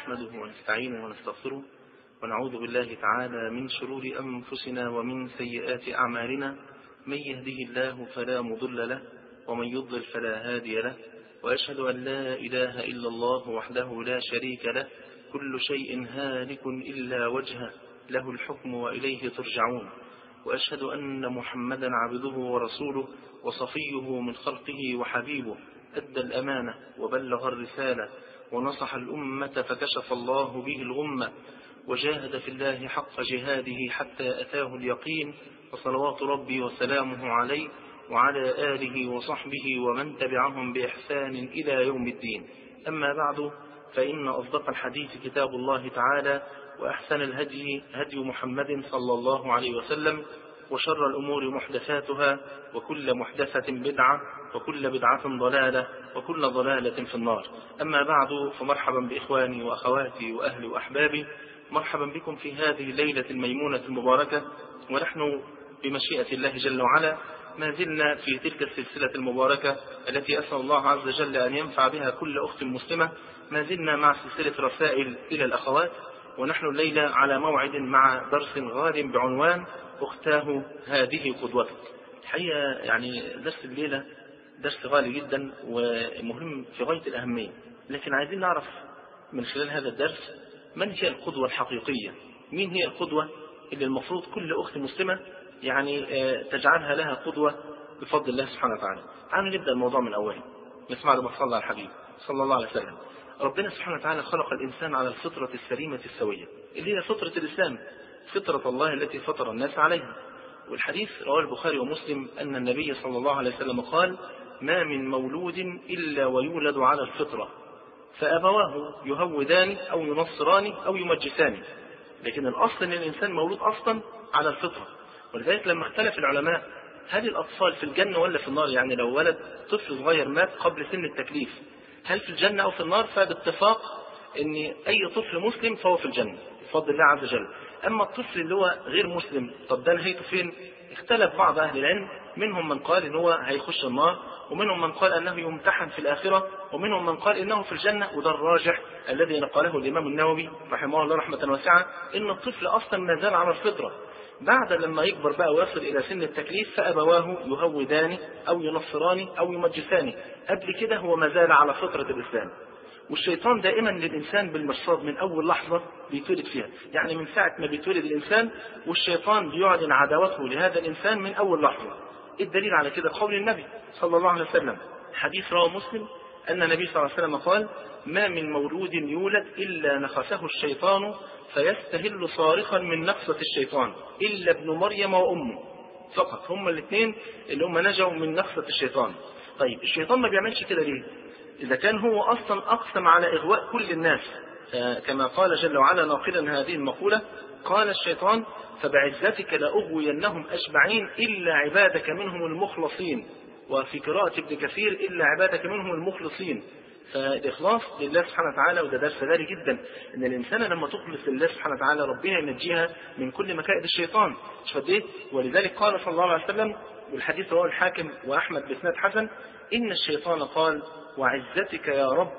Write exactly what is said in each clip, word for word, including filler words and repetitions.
نحمده ونستعينه ونستغفره ونعوذ بالله تعالى من شرور أنفسنا ومن سيئات أعمالنا. من يهده الله فلا مضل له ومن يضلل فلا هادي له، وأشهد أن لا إله إلا الله وحده لا شريك له، كل شيء هالك إلا وجهه، له الحكم وإليه ترجعون. وأشهد أن محمدا عبده ورسوله وصفيه من خلقه وحبيبه، أدى الأمانة وبلغ الرسالة ونصح الأمة فكشف الله به الغمة، وجاهد في الله حق جهاده حتى أتاه اليقين، وصلوات ربي وسلامه عليه وعلى آله وصحبه ومن تبعهم بإحسان إلى يوم الدين. أما بعد، فإن أصدق الحديث كتاب الله تعالى، وأحسن الهدي هدي محمد صلى الله عليه وسلم، وشر الأمور محدثاتها، وكل محدثة بدعة، وكل بدعة ضلالة، وكل ضلالة في النار. أما بعد، فمرحبا بإخواني وأخواتي وأهلي وأحبابي، مرحبا بكم في هذه الليلة الميمونة المباركة، ونحن بمشيئة الله جل وعلا ما زلنا في تلك السلسلة المباركة التي أسأل الله عز وجل أن ينفع بها كل أخت مسلمة. ما زلنا مع سلسلة رسائل إلى الأخوات، ونحن الليلة على موعد مع درس غال بعنوان أختاه هذه قدوتك. الحقيقة يعني درس الليلة درس غالي جدا ومهم في غاية الأهمية، لكن عايزين نعرف من خلال هذا الدرس من هي القدوة الحقيقية، مين هي القدوة اللي المفروض كل أخت مسلمة يعني تجعلها لها قدوة بفضل الله سبحانه وتعالى. تعالوا نبدأ الموضوع من أوله، نسمع لما صلى على الحبيب صلى الله عليه وسلم. ربنا سبحانه وتعالى خلق الإنسان على الفطرة السليمة السوية اللي هي فطرة الإسلام، فطرة الله التي فطر الناس عليها. والحديث رواه البخاري ومسلم أن النبي صلى الله عليه وسلم قال: ما من مولود إلا ويولد على الفطرة، فأبواه يهودان أو ينصران أو يمجسان. لكن الأصل أن الإنسان مولود أصلا على الفطرة. ولذلك لما اختلف العلماء هل الأطفال في الجنة ولا في النار، يعني لو ولد طفل صغير مات قبل سن التكليف هل في الجنة أو في النار، فباتفاق أن أي طفل مسلم فهو في الجنة بفضل الله عز وجل. أما الطفل اللي هو غير مسلم، طب ده نهايته فين؟ اختلف بعض أهل العلم، منهم من قال إن هو هيخش النار، ومنهم من قال أنه يمتحن في الآخرة، ومنهم من قال إنه في الجنة. وده الراجح الذي نقله الإمام النووي رحمه الله رحمة واسعة، إن الطفل أصلا ما زال على الفطرة. بعد لما يكبر بقى ويصل إلى سن التكليف فأبواه يهودان أو ينصران أو يمجسان. قبل كده هو ما زال على فطرة الإسلام. والشيطان دائما للإنسان بالمرصاد من أول لحظة بيتولد فيها، يعني من ساعة ما بيتولد الإنسان والشيطان بيعلن عداوته لهذا الإنسان من أول لحظة. الدليل على كده قول النبي صلى الله عليه وسلم، حديث رواه مسلم أن النبي صلى الله عليه وسلم قال: ما من مولود يولد إلا نخسه الشيطان فيستهل صارخا من نخسة الشيطان إلا ابن مريم وأمه. فقط هم الاثنين اللي هم نجوا من نخسة الشيطان. طيب الشيطان ما بيعملش كده ليه؟ إذا كان هو أصلا أقسم على إغواء كل الناس، كما قال جل وعلا ناقلا هذه المقولة: قال الشيطان فبعزتك لأغوينهم أجمعين إلا عبادك منهم المخلصين. وفي قراءة ابن كثير إلا عبادك منهم المخلصين. فالإخلاص لله سبحانه وتعالى، وده درس غالي جدا، إن الإنسان لما تخلص لله سبحانه وتعالى ربنا ينجيها من كل مكائد الشيطان. شفت؟ ولذلك قال صلى الله عليه وسلم، والحديث رواه الحاكم وأحمد بإسناد حسن: إن الشيطان قال: وعزتك يا رب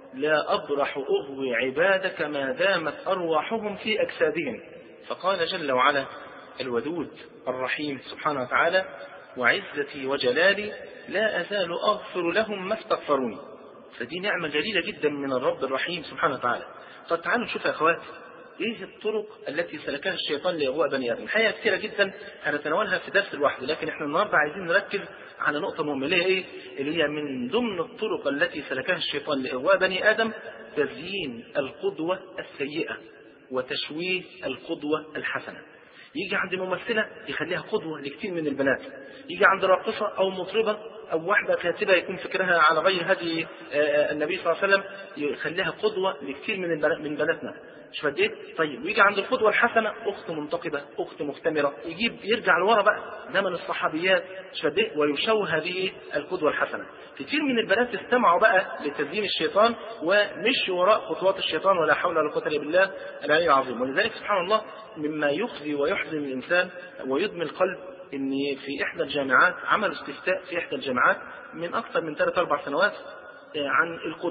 لا أبرح أغوي عبادك ما دامت أرواحهم في أجسادهم. فقال جل وعلا الودود الرحيم سبحانه وتعالى: وعزتي وجلالي لا أزال أغفر لهم ما استغفروني. فدي نعمة جليلة جدا من الرب الرحيم سبحانه وتعالى. طب تعالوا نشوف يا أخوات ايه الطرق التي سلكها الشيطان لإغواء بني آدم. الحقيقة كثيرة جدا هنتناولها في درس لوحده، لكن احنا النهارده عايزين نركز على نقطة مهمة، اللي هي ايه؟ اللي هي من ضمن الطرق التي سلكها الشيطان لإغواء بني آدم تزيين القدوة السيئة وتشويه القدوة الحسنة. يجي عند ممثلة يخليها قدوة لكثير من البنات، يجي عند راقصة أو مطربة أو واحدة كاتبة يكون فكرها على غير هدي النبي صلى الله عليه وسلم يخليها قدوة لكثير من من بناتنا. مش فديت؟ طيب ويجي عند القدوة الحسنة أخت منتقبة، أخت مختمرة، يجيب يرجع لورا بقى زمن الصحابيات، مش فديت؟ ويشوه هذه القدوة الحسنة. كثير من البنات استمعوا بقى لتزيين الشيطان ومشوا وراء خطوات الشيطان، ولا حول ولا قوة إلا بالله العلي العظيم. ولذلك سبحان الله مما يخزي ويحزن الإنسان ويدمي القلب إن في إحدى الجامعات عملوا استفتاء في إحدى الجامعات من أكثر من ثلاث أربع سنوات عن القدوة،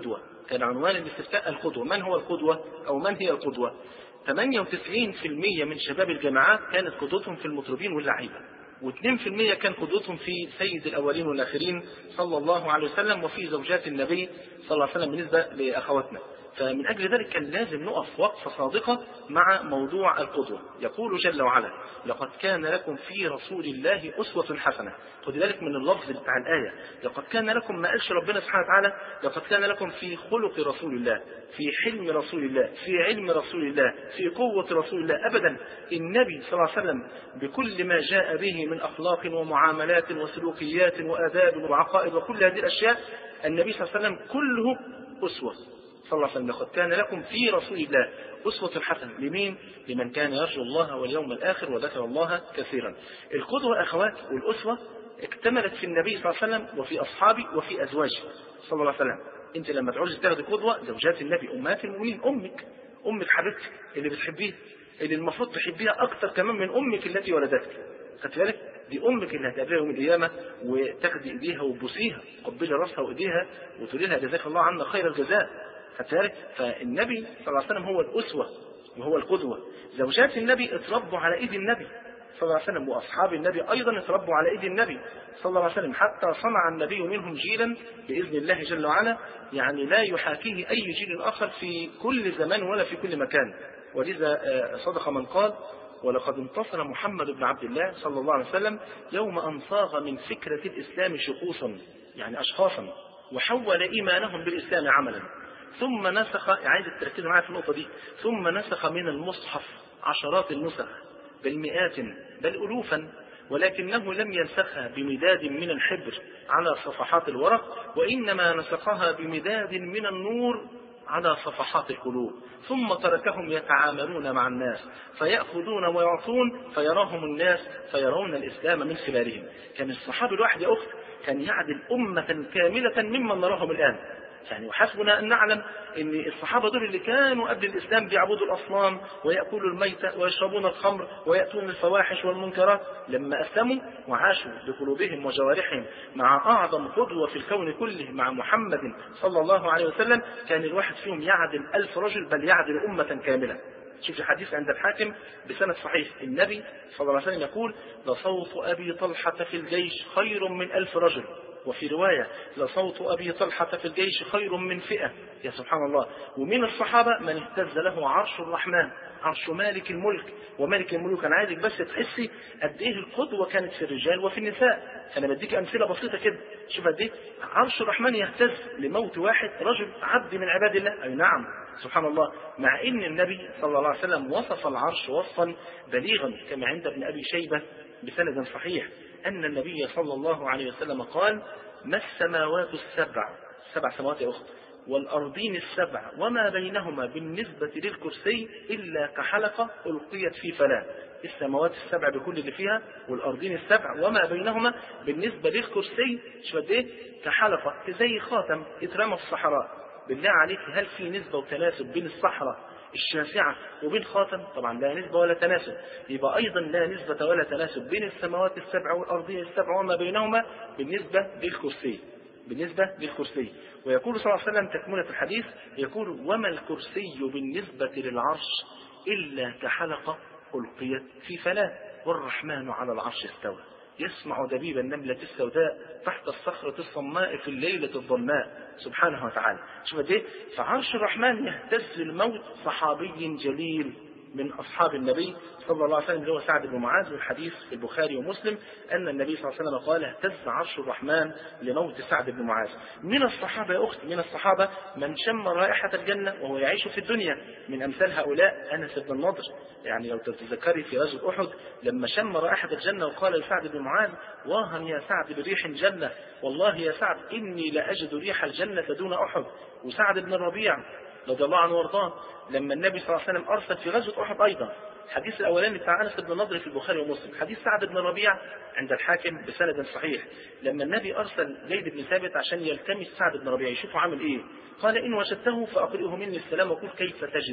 كان عنوان الاستفتاء القدوة، من هو القدوة أو من هي القدوة؟ ثمانية وتسعين بالمئة من شباب الجامعات كانت قدوتهم في المطربين واللعيبة، واثنين بالمئة كان قدوتهم في سيد الأولين والآخرين صلى الله عليه وسلم وفي زوجات النبي صلى الله عليه وسلم بالنسبة لأخواتنا. فمن أجل ذلك كان لازم نقف وقفة صادقة مع موضوع القدوة. يقول جل وعلا: لقد كان لكم في رسول الله أسوة حسنة. خد بالك من اللفظ بتاع الآية، لقد كان لكم، ما قالش ربنا سبحانه وتعالى لقد كان لكم في خلق رسول الله، في حلم رسول الله، في علم رسول الله، في قوة رسول الله. أبدا، النبي صلى الله عليه وسلم بكل ما جاء به من أخلاق ومعاملات وسلوكيات وآداب وعقائد وكل هذه الأشياء، النبي صلى الله عليه وسلم كله أسوة صلى الله عليه وسلم. لقد كان لكم في رسول الله أسوة حسنة. لمين؟ لمن كان يرجو الله واليوم الآخر وذكر الله كثيرا. القدوة أخوات والأسوة اكتملت في النبي صلى الله عليه وسلم وفي أصحابه وفي أزواجه صلى الله عليه وسلم. أنت لما تعوز تاخد قدوة، زوجات النبي أمهات المؤمنين، أمك أمك حبيبتك اللي بتحبيها، اللي المفروض تحبيها أكثر كمان من أمك التي ولدتك. خدت بالك؟ دي أمك اللي هتقابلها يوم القيامة وتاخدي إيديها وتبوسيها، قبلي راسها وإيديها وتقولي لها جزاك الله عنا خير الجزاء. خدت بالك؟ فالنبي صلى الله عليه وسلم هو الأسوة وهو القدوة. زوجات النبي اتربوا على إيد النبي صلى الله عليه وسلم، وأصحاب النبي أيضا اتربوا على إيد النبي صلى الله عليه وسلم، حتى صنع النبي منهم جيلا بإذن الله جل وعلا يعني لا يحاكيه أي جيل آخر في كل زمان ولا في كل مكان. ولذا صدق من قال: ولقد انتصر محمد بن عبد الله صلى الله عليه وسلم يوم أن صاغ من فكرة الإسلام شخوصا، يعني أشخاصا، وحول إيمانهم بالإسلام عملا، ثم نسخ، عايز تركزوا معايا في النقطة دي، ثم نسخ من المصحف عشرات النسخ بل مئات بل ألوفا، ولكنه لم ينسخها بمداد من الحبر على صفحات الورق، وإنما نسخها بمداد من النور على صفحات القلوب، ثم تركهم يتعاملون مع الناس فيأخذون ويعطون فيراهم الناس فيرون الإسلام من خلالهم. كان الصحابي الواحد يا أخت كان يعدل أمة كاملة ممن نراهم الآن. يعني وحسبنا أن نعلم أن الصحابة دول اللي كانوا قبل الإسلام بيعبدوا الأصنام ويأكلوا الميتة ويشربون الخمر ويأتون الفواحش والمنكرات، لما أسلموا وعاشوا بقلوبهم وجوارحهم مع أعظم قدوة في الكون كله مع محمد صلى الله عليه وسلم، كان الواحد فيهم يعدل ألف رجل بل يعدل أمة كاملة. شوف الحديث عند الحاكم بسند صحيح، النبي صلى الله عليه وسلم يقول: لصوت أبي طلحة في الجيش خير من ألف رجل، وفي رواية: لصوت أبي طلحة في الجيش خير من فئة. يا سبحان الله. ومن الصحابة من اهتز له عرش الرحمن، عرش مالك الملك وملك الملوك. أنا عايزك بس تحسي قد إيه القدوة كانت في الرجال وفي النساء. أنا بديك أمثلة بسيطة كده، شوف قد إيه عرش الرحمن يهتز لموت واحد رجل عبد من عباد الله. أي نعم، سبحان الله. مع إن النبي صلى الله عليه وسلم وصف العرش وصفا بليغا كما عند ابن أبي شيبة بسند صحيح أن النبي صلى الله عليه وسلم قال: ما السماوات السبع، سبع سماوات يا أخت، والأرضين السبع وما بينهما بالنسبة للكرسي إلا كحلقة ألقيت في فلاة. السماوات السبع بكل اللي فيها والأرضين السبع وما بينهما بالنسبة للكرسي شو قد إيه؟ كحلقة، زي خاتم اترمى في الصحراء. بالله عليك، هل في نسبة وتناسب بين الصحراء الشاسعة وبين خاتم؟ طبعا لا نسبة ولا تناسب. يبقى أيضا لا نسبة ولا تناسب بين السماوات السبع والأرضين السبع وما بينهما بالنسبة للكرسي، بالنسبة للكرسي. ويقول صلى الله عليه وسلم تكملة الحديث، يقول: وما الكرسي بالنسبة للعرش إلا كحلقة ألقيت في فلاة، والرحمن على العرش استوى يسمع دبيب النملة السوداء تحت الصخرة الصماء في الليلة الظلماء سبحانه وتعالى. شوف قد ايه فعرش الرحمن يهتز الموت صحابي جليل من أصحاب النبي صلى الله عليه وسلم اللي هو سعد بن معاذ، والحديث في البخاري ومسلم أن النبي صلى الله عليه وسلم قال: اهتز عرش الرحمن لموت سعد بن معاذ. من الصحابة يا أخت، من الصحابة من شم رائحة الجنة وهو يعيش في الدنيا، من أمثال هؤلاء أنس بن النضر. يعني لو تتذكري في غزوة أحد لما شم رائحة الجنة وقال لسعد بن معاذ: واها يا سعد بريح الجنة، والله يا سعد إني لأجد ريح الجنة دون أحد. وسعد بن الربيع رضي الله عنه وارضاه لما النبي صلى الله عليه وسلم أرسل في غزوة أحد أيضا، الحديث الأولاني بتاع أنس بن النضر في البخاري ومسلم، حديث سعد بن الربيع عند الحاكم بسند صحيح، لما النبي أرسل زيد بن ثابت عشان يلتمس سعد بن الربيع يشوفه عامل إيه، قال: إن وجدته فأقرئه مني السلام وقل كيف تجدك.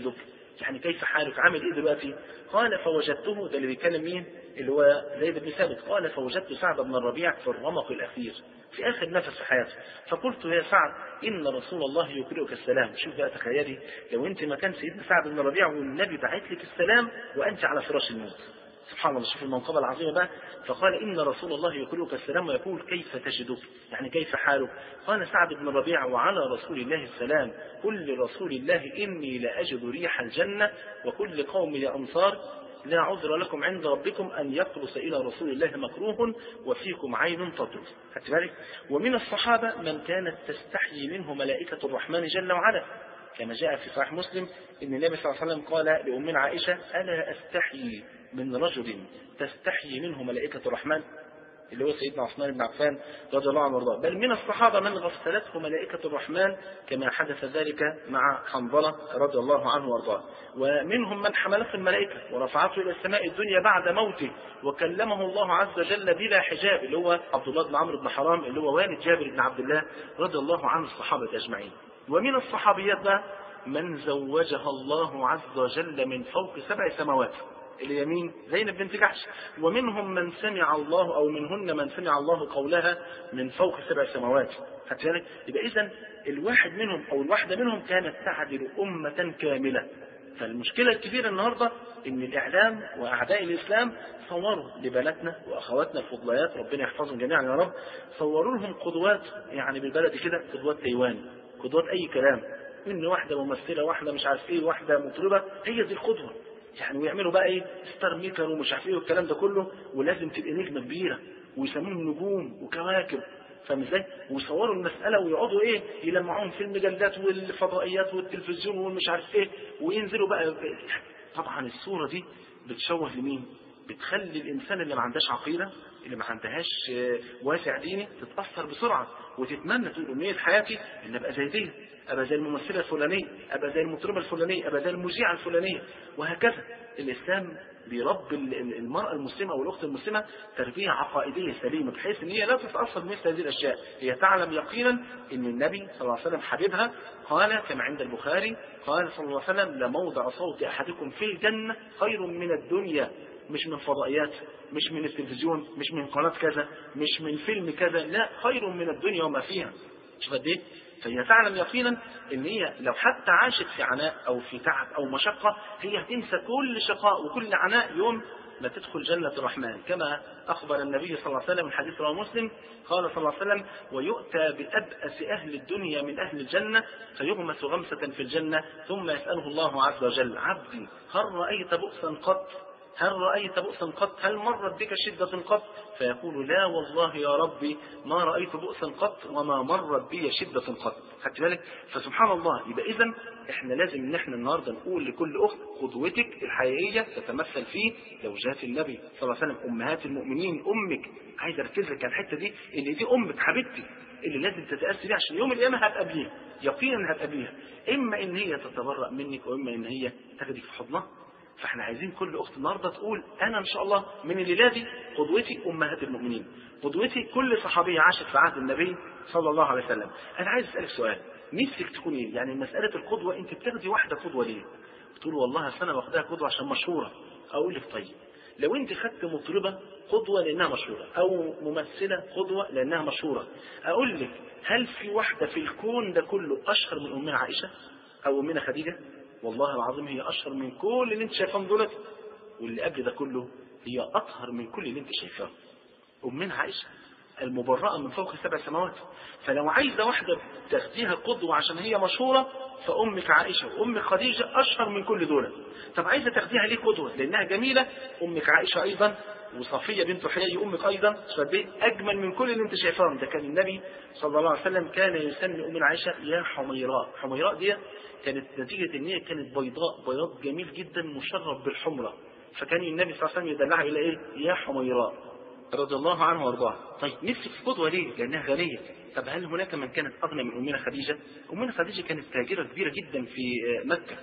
يعني كيف حالك، عامل ايه دلوقتي؟ قال فوجدته، ده اللي بيتكلم مين؟ اللي هو زيد بن ثابت. قال فوجدت سعد بن الربيع في الرمق الاخير، في اخر نفس في حياته، فقلت يا سعد ان رسول الله يقرئك السلام. شوف بقى، تخيلي لو انت مكان سيدنا سعد بن الربيع والنبي بعت لك السلام وانت على فراش الموت. سبحان الله، شوف المنقبة العظيمة بقى. فقال إن رسول الله يقرئك السلام ويقول كيف تجدك، يعني كيف حالك؟ قال سعد بن الربيع وعلى رسول الله السلام، قل لرسول الله إني لأجد ريح الجنة وكل قوم يا أنصار لا عذر لكم عند ربكم أن يقرص إلى رسول الله مكروه وفيكم عين تطرف. خدت بالك؟ ومن الصحابة من كانت تستحيي منه ملائكة الرحمن جل وعلا، كما جاء في صحيح مسلم إن النبي صلى الله عليه وسلم قال لأمنا عائشة ألا أستحيي من رجل تستحيي منه ملائكة الرحمن، اللي هو سيدنا عثمان بن عفان رضي الله عنه وارضاه. بل من الصحابة من غسلته ملائكة الرحمن كما حدث ذلك مع حنظلة رضي الله عنه وارضاه. ومنهم من حملته الملائكة ورفعته إلى السماء الدنيا بعد موته وكلمه الله عز وجل بلا حجاب، اللي هو عبد الله بن عمرو بن حرام اللي هو والد جابر بن عبد الله رضي الله عن الصحابة أجمعين. ومن الصحابيات من زوجها الله عز وجل من فوق سبع سماوات، اليمين زينب بنت جحش. ومنهم من سمع الله أو منهن من سمع الله قولها من فوق سبع سماوات. حتى يعني يبقى إذن الواحد منهم أو الواحدة منهم كانت تعدل أمة كاملة. فالمشكلة الكبيرة النهاردة إن الإعلام وأعداء الإسلام صوروا لبناتنا وأخواتنا الفضليات ربنا يحفظهم جميعا يا رب، صوروا لهم قدوات، يعني بالبلد كده قدوات تايوان، قدوات أي كلام، إن واحدة ممثلة، واحدة مش عارف إيه، واحدة مطربة، هي دي القدوة يعني. ويعملوا بقى ايه ستار ميكر ومش عارف ايه والكلام ده كله، ولازم تبقى نجمه كبيره ويسموهم نجوم وكواكب، فاهم ازاي؟ ويصوروا المساله ويقعدوا ايه يلمعوهم في المجلات والفضائيات والتلفزيون ومش عارف ايه، وينزلوا بقى. طبعا الصوره دي بتشوه لمين؟ بتخلي الانسان اللي ما عندهاش عقيده، اللي ما عندهاش واسع ديني، تتاثر بسرعه وتتمنى تقول امنيه حياتي ان ابقى زي دي، ابقى زي الممثله الفلانيه، ابقى زي المطربه الفلانيه، ابقى زي المذيعه الفلانيه، وهكذا. الاسلام بيربي المراه المسلمه او الاخت المسلمه تربيه عقائديه سليمه، بحيث ان هي لا تتاثر بمثل هذه الاشياء. هي تعلم يقينا ان النبي صلى الله عليه وسلم حبيبها، قال كما عند البخاري قال صلى الله عليه وسلم لموضع صوت احدكم في الجنه خير من الدنيا، مش من فضائيات، مش من التلفزيون، مش من قناه كذا، مش من فيلم كذا، لا، خير من الدنيا وما فيها. شوف قد ايه؟ فهي تعلم يقينا ان هي لو حتى عاشت في عناء او في تعب او مشقه، هي هتنسى كل شقاء وكل عناء يوم ما تدخل جنه الرحمن، كما اخبر النبي صلى الله عليه وسلم من حديث رواه مسلم قال صلى الله عليه وسلم ويؤتى بأبأس اهل الدنيا من اهل الجنه فيغمس غمسه في الجنه ثم يساله الله عز وجل عبدي هل رايت بؤسا قط؟ هل رأيت بؤسا قط؟ هل مرت بك شدة قط؟ فيقول لا والله يا ربي ما رأيت بؤسا قط وما مرت بي شدة قط. خدت بالك؟ فسبحان الله. يبقى إذن إحنا لازم إن إحنا النهاردة نقول لكل أخت قدوتك الحقيقية تتمثل في زوجات النبي صلى الله عليه وسلم، أمهات المؤمنين، أمك. عايز أركز لك على الحتة دي، إن دي أمك حبيبتي اللي لازم تتأسي بيها، عشان يوم القيامة هتقابليها، يقينا هتقابليها، إما إن هي تتبرأ منك وإما إن هي تاخدك في حضنها. فاحنا عايزين كل اخت النهارده تقول انا ان شاء الله من الليله دي قدوتي امهات المؤمنين، قدوتي كل صحابيه عاشت في عهد النبي صلى الله عليه وسلم. انا عايز اسالك سؤال، نفسك تكون ايه؟ يعني مساله القدوه، انت بتاخدي واحده قدوه ليه؟ بتقول والله اصل انا واخداها قدوه عشان مشهوره. اقول لك طيب لو انت خدت مطربه قدوه لانها مشهوره، او ممثله قدوه لانها مشهوره، اقول لك هل في واحده في الكون ده كله اشهر من امنا عائشه او امنا خديجه؟ والله العظيم هي اشهر من كل اللي انت شايفاه دولت، واللي قبل ده كله هي اطهر من كل اللي انت شايفاه. امنا عائشه المبرأة من فوق سبع سماوات. فلو عايزه واحده تاخديها قدوه عشان هي مشهوره، فامك عائشه وامك خديجه اشهر من كل دول. طب عايزه تاخديها ليه قدوه؟ لانها جميله، امك عائشه ايضا، وصفيه بنت حيي امك ايضا، فدي اجمل من كل اللي انت شايفاهم. ده كان النبي صلى الله عليه وسلم كان يسمي امنا عائشه يا حميراء. حميراء دي كانت نتيجه ان هي كانت بيضاء، بياض جميل جدا مشرب بالحمره، فكان النبي صلى الله عليه وسلم يدلعها الى ايه؟ يا حميراء رضي الله عنه وارضاه. طيب نفسك في قدوه ليه؟ لانها غنيه. طب هل هناك من كانت اغنى من امنا خديجه؟ امنا خديجه كانت تاجره كبيره جدا في مكه،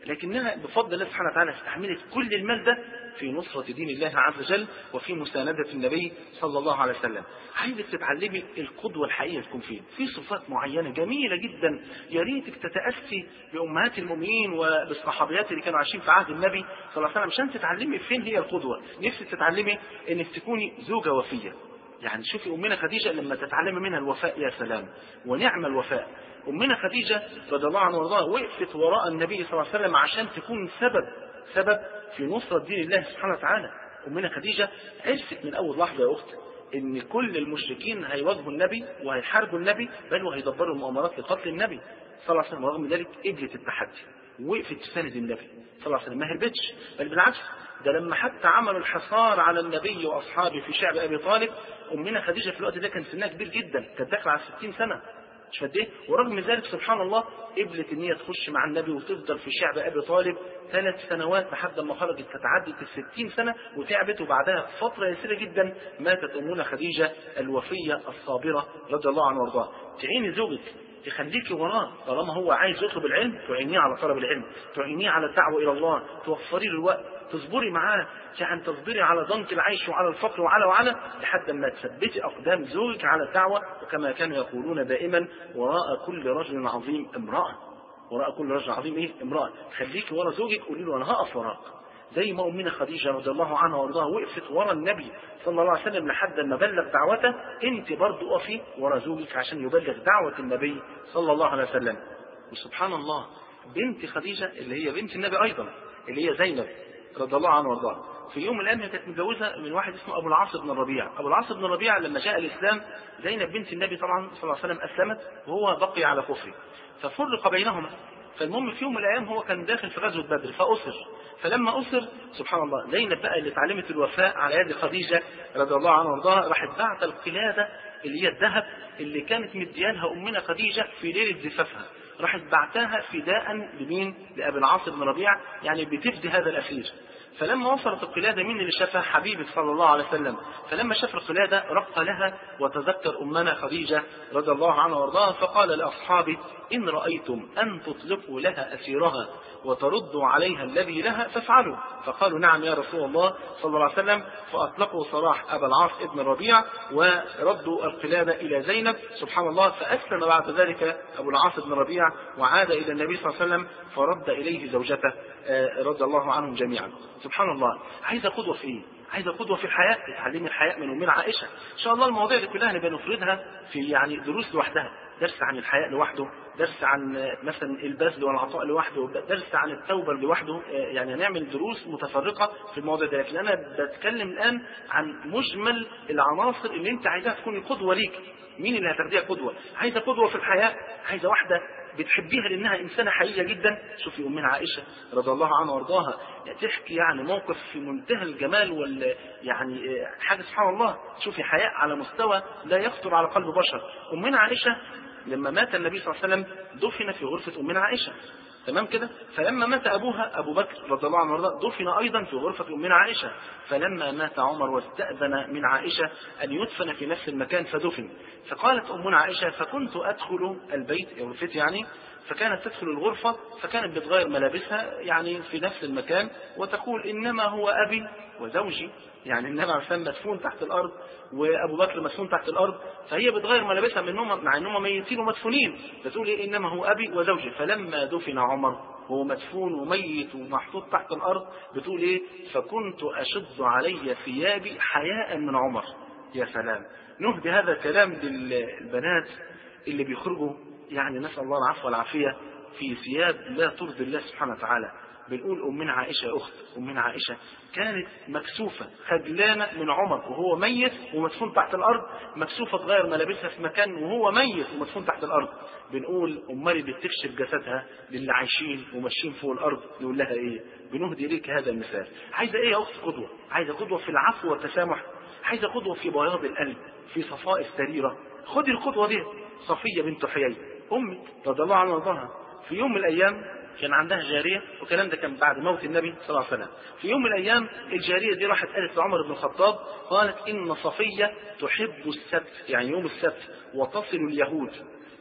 لكنها بفضل الله سبحانه وتعالى استحملت كل المال ده في نصرة دين الله عز وجل وفي مساندة النبي صلى الله عليه وسلم. عايزك تتعلمي القدوة الحقيقية تكون فين، في صفات معينة جميلة جدا يا ريتك تتأسي بأمهات المؤمنين وبالصحابيات اللي كانوا عايشين في عهد النبي صلى الله عليه وسلم عشان تتعلمي فين هي القدوة. نفسك تتعلمي انك تكوني زوجة وفية. يعني شوفي أمنا خديجة لما تتعلمي منها الوفاء يا سلام، ونعم الوفاء. أمنا خديجة رضي الله عنها وارضاها وقفت وراء النبي صلى الله عليه وسلم عشان تكون سبب سبب في نصرة دين الله سبحانه وتعالى. أمنا خديجة عرفت من أول لحظة يا أخت إن كل المشركين هيواجهوا النبي وهيحاربوا النبي، بل وهيدبروا المؤامرات لقتل النبي صلى الله عليه وسلم. ورغم ذلك قبلت التحدي ووقفت تساند النبي صلى الله عليه وسلم، ما هربتش، بل بالعكس ده لما حتى عملوا الحصار على النبي وأصحابه في شعب أبي طالب، أمنا خديجة في الوقت ده كان سنها كبير جدا، كانت داخلة على ستين سنة، مش قد ايه، ورغم ذلك سبحان الله قبلت ان هي تخش مع النبي وتفضل في شعب ابي طالب ثلاث سنوات لحد ما خرجت تتعدت الستين سنه وتعبت، وبعدها فتره يسيره جدا ماتت امنا خديجه الوفيه الصابره رضي الله عنها وارضاها. تعيني زوجك تخليكي وراه طالما هو عايز يطلب العلم، تعينيه على طلب العلم، تعينيه على الدعوه الى الله، توفري له الوقت، تصبري معاه، يعني تصبري على ضنك العيش وعلى الفقر وعلى وعلى لحد ما تثبتي اقدام زوجك على الدعوه. وكما كانوا يقولون دائما وراء كل رجل عظيم امراه، وراء كل رجل عظيم ايه امراه. خليكي ورا زوجك، قولي له انا هقف وراك، زي ما امنا خديجه رضي الله عنها وارضاها وقفت ورا النبي صلى الله عليه وسلم لحد ما بلغ دعوته، انت برضه قفي ورا زوجك عشان يبلغ دعوه النبي صلى الله عليه وسلم. وسبحان الله بنت خديجه اللي هي بنت النبي ايضا اللي هي زينب رضي الله عنها وارضاها، في يوم من الايام هي كانت متجوزه من واحد اسمه ابو العاص بن الربيع. ابو العاص بن الربيع لما جاء الاسلام زينب بنت النبي طبعا صلى الله عليه وسلم اسلمت وهو بقي على كفره، ففرق بينهما. فالمهم في يوم من الايام هو كان داخل في غزوه بدر فاسر، فلما اسر سبحان الله زينب بقى اللي اتعلمت الوفاء على يد خديجه رضي الله عنها وارضاها راحت بعت القلاده اللي هي الذهب اللي كانت مديانها امنا خديجه في ليله زفافها، راحت بعتها فداء لمين؟ لابي العاص بن ربيع، يعني بتفدي هذا الاسير. فلما وصلت القلادة مين اللي شافها؟ حبيبك صلى الله عليه وسلم. فلما شاف القلادة رق لها وتذكر أمنا خديجة رضي الله عنها وارضاها، فقال لأصحابه إن رأيتم أن تطلقوا لها أسيرها وتردوا عليها الذي لها فافعلوا. فقالوا نعم يا رسول الله صلى الله عليه وسلم، فأطلقوا سراح أبا العاص ابن الربيع وردوا القلادة إلى زينب سبحان الله. فأسلم بعد ذلك أبو العاص ابن الربيع وعاد إلى النبي صلى الله عليه وسلم فرد إليه زوجته رضي الله عنهم جميعا. سبحان الله عايزة قدوة في إيه؟ عايزة قدوة في الحياة، تعلمي الحياة من أمنا عائشة. إن شاء الله المواضيع دي كلها نبقى نفردها في يعني دروس لوحدها، درس عن الحياء لوحده، درس عن مثلا البذل والعطاء لوحده، درس عن التوبة لوحده، يعني هنعمل دروس متفرقة في المواضيع دي. لكن أنا بتكلم الآن عن مجمل العناصر اللي أنت عايزاها تكون قدوة ليك. مين اللي هتاخديها قدوة؟ عايزة قدوة في الحياة، عايزة واحدة بتحبيها لأنها إنسانة حقيقية جدا. شوفي أمنا عائشة رضي الله عنها وارضاها تحكي يعني موقف في منتهى الجمال وال يعني حاجة سبحان الله. شوفي حياء على مستوى لا يخطر على قلب بشر. أمنا عائشة لما مات النبي صلى الله عليه وسلم دفن في غرفة أمنا عائشة، تمام كده. فلما مات أبوها أبو بكر رضي الله عنه وارضاه دفن أيضا في غرفة أمنا عائشة. فلما مات عمر واستأذن من عائشة أن يدفن في نفس المكان فدفن. فقالت أمنا عائشة فكنت أدخل البيت غرفتي يعني، فكانت تدخل الغرفة فكانت بتغير ملابسها يعني في نفس المكان وتقول إنما هو أبي وزوجي، يعني النبي عليه الصلاة والسلام مدفون تحت الأرض وأبو بكر مدفون تحت الأرض، فهي بتغير ملابسها منهم مع أنهم ميتين ومدفونين، بتقول إيه إنما هو أبي وزوجي. فلما دفن عمر هو مدفون وميت ومحطوط تحت الأرض بتقول إيه فكنت أشد علي ثيابي حياء من عمر. يا سلام، نهدي هذا الكلام للبنات اللي بيخرجوا يعني نسأل الله العفو والعافية في ثياب لا ترضي الله سبحانه وتعالى. بنقول أمنا عائشة أخت أمنا عائشة كانت مكسوفة خجلانة من عمر وهو ميت ومدفون تحت الأرض، مكسوفة تغير ملابسها في مكان وهو ميت ومدفون تحت الأرض. بنقول أمالي بتكشف جسدها للي عايشين وماشيين فوق الأرض نقول لها إيه؟ بنهدي ليك هذا المثال. عايزة إيه يا أخت؟ قدوة. عايزة قدوة في العفو والتسامح، عايزة قدوة في بياض القلب، في صفاء السريرة. خدي القدوة دي. صفية بنت حيي أمك رضي الله عنها وارضاها في يوم من الأيام كان عندها جارية، والكلام ده كان بعد موت النبي صلى الله عليه وسلم. في يوم من الأيام الجارية دي راحت قالت لعمر بن الخطاب قالت إن صفية تحب السبت يعني يوم السبت وتصل اليهود،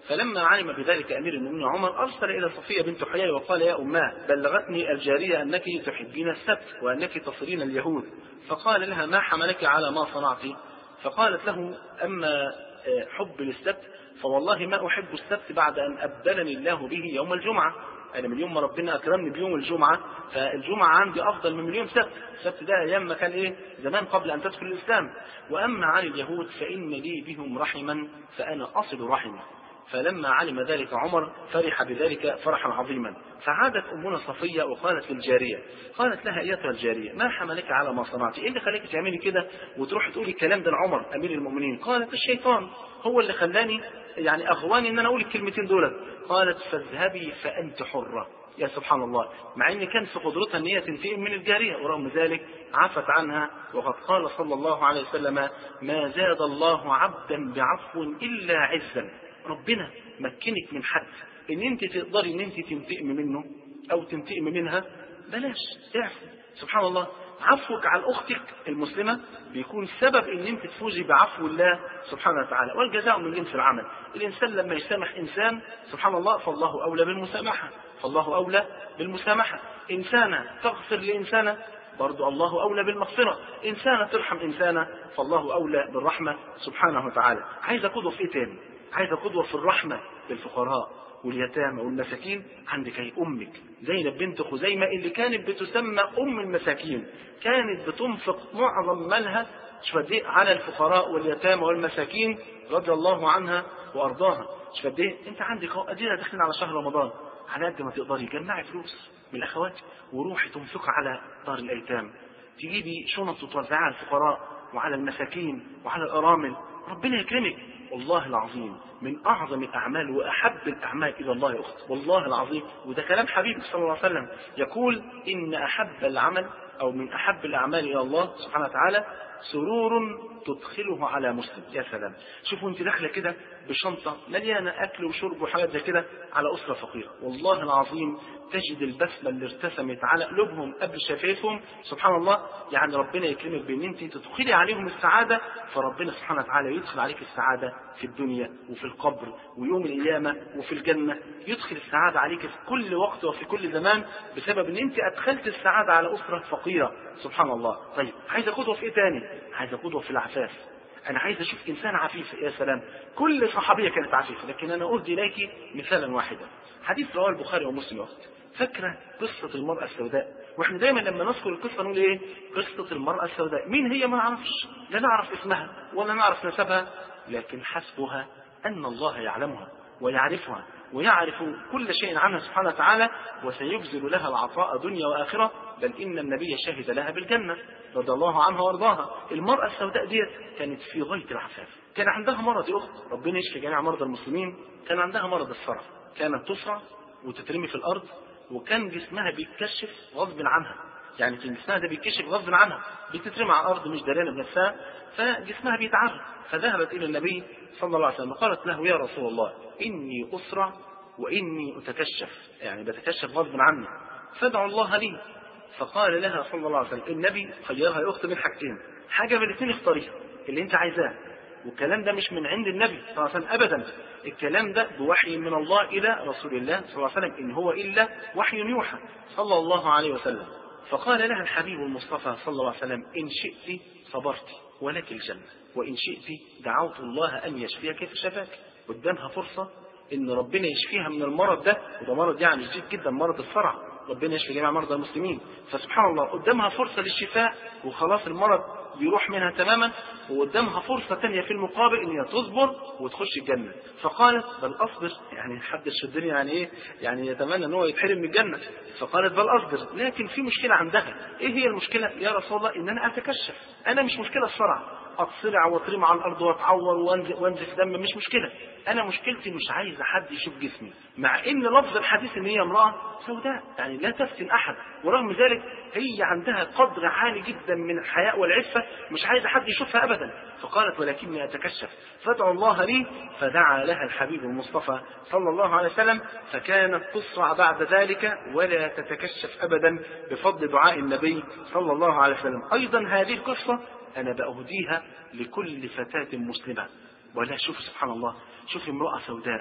فلما علم بذلك أمير المؤمنين عمر أرسل إلى صفية بنت حيي وقال يا أماه بلغتني الجارية أنك تحبين السبت وأنك تصلين اليهود، فقال لها ما حملك على ما صنعت؟ فقالت له أما حب للسبت فوالله ما أحب السبت بعد أن أبدلني الله به يوم الجمعة. أنا من يوم ما ربنا أكرمني بيوم الجمعة فالجمعة عندي أفضل من مليون سبت. السبت ده أيام ما كان إيه زمان قبل أن تدخل الإسلام. وأما عن اليهود فإن لي بهم رحما فأنا أصل رحمه. فلما علم ذلك عمر فرح بذلك فرحا عظيما. فعادت أمنا صفية وقالت للجارية قالت لها أيتها الجارية ما حملك على ما صنعت؟ إيه اللي خليك تعملي كده وتروح تقولي الكلام ده لعمر أمير المؤمنين؟ قالت الشيطان هو اللي خلاني يعني أغواني أن أنا أقول الكلمتين دولت. قالت فاذهبي فأنت حرة. يا سبحان الله، مع أن كان في قدرتها أن هي تنتقم من الجارية ورغم ذلك عفت عنها. وقد قال صلى الله عليه وسلم ما زاد الله عبدا بعفو إلا عزا. ربنا مكنك من حد ان انت تقدري ان انت تنتقم منه او تنتقم منها، بلاش اعفو. سبحان الله، عفوك على اختك المسلمة بيكون سبب ان انت تفوزي بعفو الله سبحانه وتعالى، والجزاء من جنس العمل. الانسان لما يسامح انسان سبحان الله فالله اولى بالمسامحة، فالله اولى بالمسامحة. انسانة تغفر لانسانة برضو الله أولى بالمغفرة. إنسانة ترحم إنسانة فالله أولى بالرحمة سبحانه وتعالى. عايز قدوة في إيه تاني؟ عايز قدوة في الرحمة بالفقراء واليتامى والمساكين. عندك هي أمك زينب بنت خزيمة اللي كانت بتسمى أم المساكين، كانت بتنفق معظم مالها على الفقراء واليتامى والمساكين رضي الله عنها وأرضاها. شوف ايه انت عندك اهو ادينا داخلين على شهر رمضان، على قد ما تقدري جمعي فلوس من الاخوات وروحي تنفقي على دار الايتام، تجيبي شنط وتوزعيها على الفقراء وعلى المساكين وعلى الارامل، ربنا يكرمك. والله العظيم من اعظم الاعمال واحب الاعمال الى الله يا اخت، والله العظيم، وده كلام حبيبي صلى الله عليه وسلم يقول ان احب العمل او من احب الاعمال الى الله سبحانه وتعالى سرور تدخله على مسلم. يا سلام، شوفوا انت داخله كده بشنطه مليانه اكل وشرب وحاجات زي كده على اسره فقيره، والله العظيم تجد البسمه اللي ارتسمت على قلوبهم قبل شفايفهم سبحان الله. يعني ربنا يكرمك بان انت تدخلي عليهم السعاده، فربنا سبحانه وتعالى يدخل عليك السعاده في الدنيا وفي القبر ويوم القيامه وفي الجنه، يدخل السعاده عليك في كل وقت وفي كل زمان بسبب ان انت ادخلت السعاده على اسره فقيره سبحان الله. طيب عايز قدوه في ايه تاني؟ عايز قدوه في العفاف. انا عايز اشوف انسان عفيف. يا سلام، كل صحابيه كانت عفيفه، لكن انا اهدي اليك مثالا واحدا. حديث رواه البخاري ومسلم. اخت فاكره قصه المراه السوداء؟ واحنا دايما لما نذكر القصه نقول ايه؟ قصه المراه السوداء. مين هي؟ ما نعرفش، لا نعرف اسمها ولا نعرف نسبها، لكن حسبها ان الله يعلمها ويعرفها ويعرف كل شيء عنها سبحانه وتعالى، وسيبذل لها العطاء دنيا واخره، بل ان النبي شهد لها بالجنه رضي الله عنها وارضاها. المراه السوداء ديت كانت في غايه العفاف، كان عندها مرض يا اخت، ربنا يشفي جميع مرضى المسلمين، كان عندها مرض الصرع، كانت تصرع وتترمي في الارض، وكان جسمها بيتكشف غصب عنها، يعني كان جسمها ده بيتكشف غصب عنها، بتترمي على الارض مش دارانه بنفسها، فجسمها بيتعرض. فذهبت الى النبي صلى الله عليه وسلم قالت له يا رسول الله اني اسرع واني اتكشف، يعني بتكشف غصب عني، فادعوا الله لي. فقال لها صلى الله عليه وسلم، النبي خيرها يا اخت من حاجتين، حاجه من الاثنين اختاريها اللي انت عايزاه، والكلام ده مش من عند النبي صلى الله عليه وسلم ابدا، الكلام ده بوحي من الله الى رسول الله صلى الله عليه وسلم، ان هو الا وحي يوحى صلى الله عليه وسلم. فقال لها الحبيب المصطفى صلى الله عليه وسلم ان شئت صبرت ولك الجنه، وان شئت دعوت الله ان يشفيك فشفاك. قدامها فرصه ان ربنا يشفيها من المرض ده، وده مرض يعني شديد جدا، مرض الصرع، ربنا يشفي جميع مرضى المسلمين. فسبحان الله قدامها فرصه للشفاء وخلاص المرض يروح منها تماما، وقدامها فرصه ثانيه في المقابل ان هي تصبر وتخش الجنه. فقالت بل اصبر، يعني حد الدنيا يعني ايه، يعني يتمنى ان هو يتحرم من الجنه، فقالت بل اصبر، لكن في مشكله عندها. ايه هي المشكله يا رسول الله؟ ان انا اتكشف، انا مش مشكله الصرع، اتصرع واترمى على الارض واتعور وانزف دم، مش مشكله، انا مشكلتي مش عايزه حد يشوف جسمي، مع ان لفظ الحديث ان هي امراه سوداء يعني لا تفتن احد، ورغم ذلك هي عندها قدر عالي جدا من الحياء والعفه، مش عايزه حد يشوفها ابدا. فقالت ولكني اتكشف فادعوا الله لي، فدعا لها الحبيب المصطفى صلى الله عليه وسلم، فكانت تصرع بعد ذلك ولا تتكشف ابدا بفضل دعاء النبي صلى الله عليه وسلم. ايضا هذه القصه أنا بأهديها لكل فتاة مسلمة. ولا شوف سبحان الله، شوف امرأة سوداء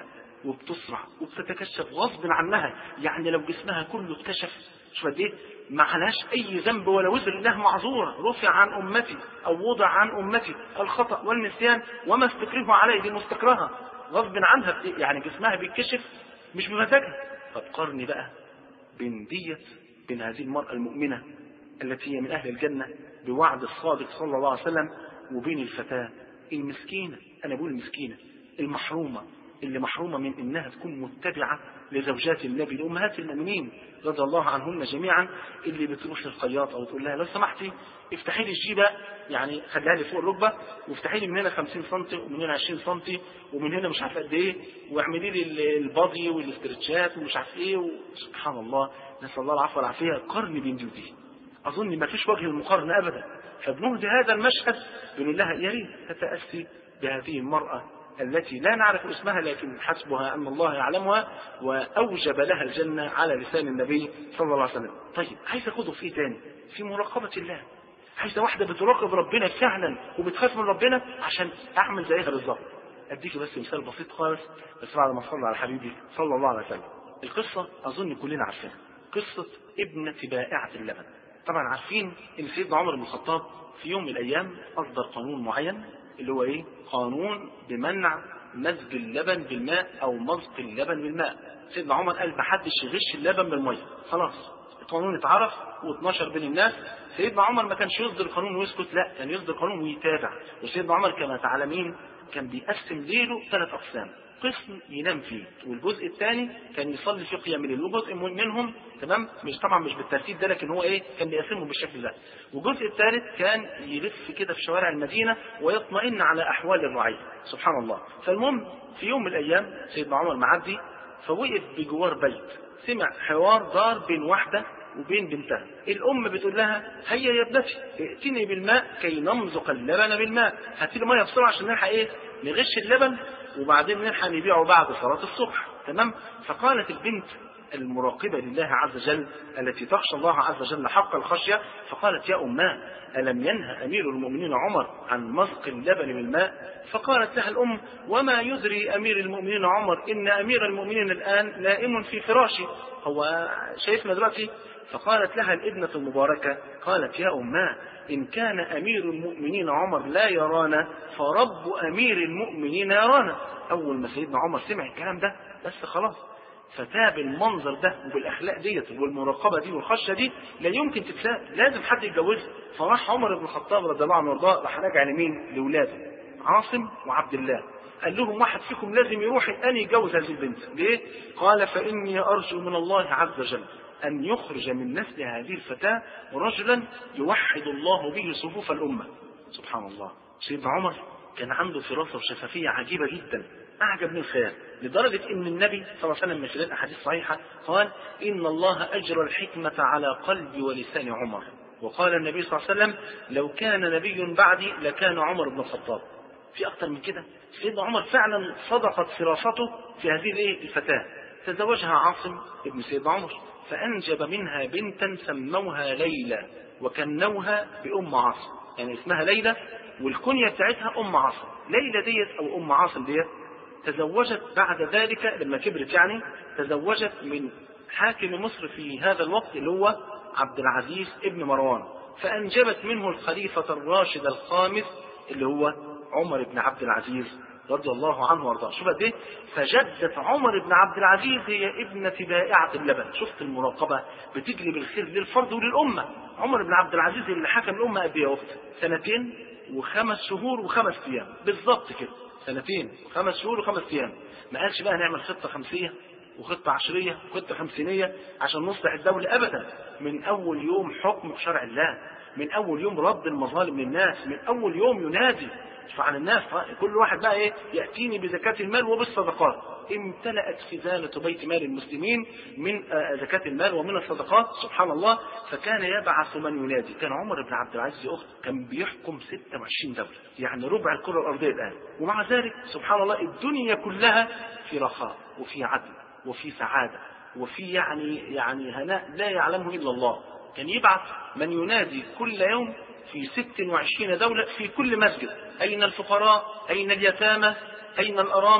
وبتسرع وبتتكشف غصب عنها. يعني لو جسمها كله اتكشف شو قد ايه ما عليهاش اي ذنب ولا وزر، انها معذوره، رفع عن امتي او وضع عن امتي الخطا والنسيان وما استكرهوا عليه، دي مستكرهه غصب عنها، يعني جسمها بيتكشف مش بمزاجها. طب قارني بقى بين ديت بين هذه المراه المؤمنه التي هي من اهل الجنه بوعد الصادق صلى الله عليه وسلم، وبين الفتاه المسكينه، انا بقول المسكينه المحرومه، اللي محرومه من انها تكون متبعه لزوجات النبي لامهات المؤمنين رضي الله عنهن جميعا، اللي بتروح للخياط او تقول لها لو سمحتي افتحي لي الجيبه، يعني خليها لي فوق الركبه وافتحي لي من هنا خمسين سم ومن هنا عشرين سم ومن هنا مش عارف قد ايه، واعملي لي البادي والاسترتشات ومش عارف ايه. سبحان الله، نسال الله العفو والعافيه. قرن بين دي ودي اظن ما فيش وجه للمقارنه ابدا. فبنهدي هذا المشهد بنقول لها يا ريت تتاسي بهذه المراه التي لا نعرف اسمها لكن حسبها أن الله يعلمها، وأوجب لها الجنة على لسان النبي صلى الله عليه وسلم. طيب عايز أخذه في تاني في مراقبة الله، عايزة واحدة بتراقب ربنا فعلا وبتخاف من ربنا عشان أعمل زيها بالظبط. أديك بس مثال بسيط خالص بس بعد ما صلى على حبيبي صلى الله عليه وسلم. القصة أظن كلنا عارفينها، قصة ابنة بائعة اللبن. طبعا عارفين إن سيدنا عمر بن الخطاب في يوم من الأيام أصدر قانون معين اللي هو ايه؟ قانون بمنع مزج اللبن بالماء او مزق اللبن بالماء. سيدنا عمر قال محدش يغش اللبن بالميه، خلاص القانون اتعرف واتنشر بين الناس. سيدنا عمر ما كانش يصدر قانون ويسكت، لا كان يصدر قانون ويتابع. وسيدنا عمر كما تعلمين كان بيقسم ليله ثلاث اقسام، قسم ينام فيه والجزء الثاني كان يصلي فيه قيام الليل، وجزء منهم تمام مش طبعا مش بالترتيب ده لكن هو ايه كان بيقسمهم بالشكل ده، والجزء الثالث كان يلف كده في شوارع المدينه ويطمئن على احوال الرعيه. سبحان الله. فالمهم في يوم من الايام سيدنا عمر معدي فوقف بجوار بيت، سمع حوار دار بين واحده وبين بنتها. الام بتقول لها هيا يا ابنتي ائتني بالماء كي نمزق اللبن بالماء، هاتي لي ميه بسرعه عشان نلحق ايه نغش اللبن وبعدين نلحق نبيعه بعد صلاه الصبح. تمام. فقالت البنت المراقبة لله عز وجل التي تخشى الله عز وجل حق الخشية، فقالت يا أماه ألم ينهى أمير المؤمنين عمر عن مزق اللبن بالماء؟ فقالت لها الأم وما يدري أمير المؤمنين عمر إن أمير المؤمنين الآن نائم في فراشه، هو شايفنا دلوقتي؟ فقالت لها الابنة المباركة قالت يا أماه إن كان أمير المؤمنين عمر لا يرانا فرب أمير المؤمنين يرانا. أول ما سيدنا عمر سمع الكلام ده بس خلاص فتاب المنظر ده وبالاخلاق ديت والمراقبه دي والخشيه دي لا يمكن تتساب، لازم حد يتجوزها. فراح عمر بن الخطاب رضي الله عنه وارضاه راح راجع لمين؟ لاولاده عاصم وعبد الله، قال لهم واحد فيكم لازم يروح الان يتجوز هذه البنت. ليه؟ قال فاني ارجو من الله عز وجل ان يخرج من نسل هذه الفتاه رجلا يوحد الله به صفوف الامه. سبحان الله. سيدنا عمر كان عنده فراسه وشفافيه عجيبه جدا، أعجب من الخيال، لدرجة أن النبي صلى الله عليه وسلم من خلال أحاديث صحيحة قال إن الله أجرى الحكمة على قلب ولسان عمر. وقال النبي صلى الله عليه وسلم لو كان نبي بعدي لكان عمر بن الخطاب. في أكثر من كده؟ سيدنا عمر فعلا صدقت فراسته في هذه الفتاة. تزوجها عاصم ابن سيدنا عمر فأنجب منها بنتا سموها ليلى وكنوها بأم عاصم، يعني اسمها ليلى والكنية بتاعتها أم عاصم. ليلى ديت أو أم عاصم ديت تزوجت بعد ذلك لما كبرت، يعني تزوجت من حاكم مصر في هذا الوقت اللي هو عبد العزيز ابن مروان، فأنجبت منه الخليفة الراشد الخامس اللي هو عمر بن عبد العزيز رضي الله عنه وارضاه. شوف قد ايه فجدة عمر بن عبد العزيز هي ابنة بائعة اللبن. شفت المراقبة بتجلب الخير للفرد وللأمة. عمر بن عبد العزيز اللي حكم الأمة قد ايه وقت؟ سنتين وخمس شهور وخمس أيام بالضبط كده، سنتين وخمس شهور وخمس أيام. ما قالش بقى نعمل خطة خمسية وخطة عشرية وخطة خمسينية عشان نصلح الدولة أبدا. من أول يوم حكم بشرع الله، من أول يوم رد المظالم للناس، من أول يوم ينادي عن الناس كل واحد بقى ايه يأتيني بزكاة المال وبالصدقات. امتلأت خزانة بيت مال المسلمين من زكاة المال ومن الصدقات. سبحان الله. فكان يبعث من ينادي. كان عمر بن عبد العزيز أخت كان بيحكم ستة وعشرين دولة، يعني ربع الكرة الأرضية الآن، ومع ذلك سبحان الله الدنيا كلها في رخاء وفي عدل وفي سعادة وفي يعني يعني هناء لا يعلمه إلا الله. كان يبعث من ينادي كل يوم في ست وعشرين دولة في كل مسجد. أين الفقراء؟ أين اليتامى؟ أين الأرامل؟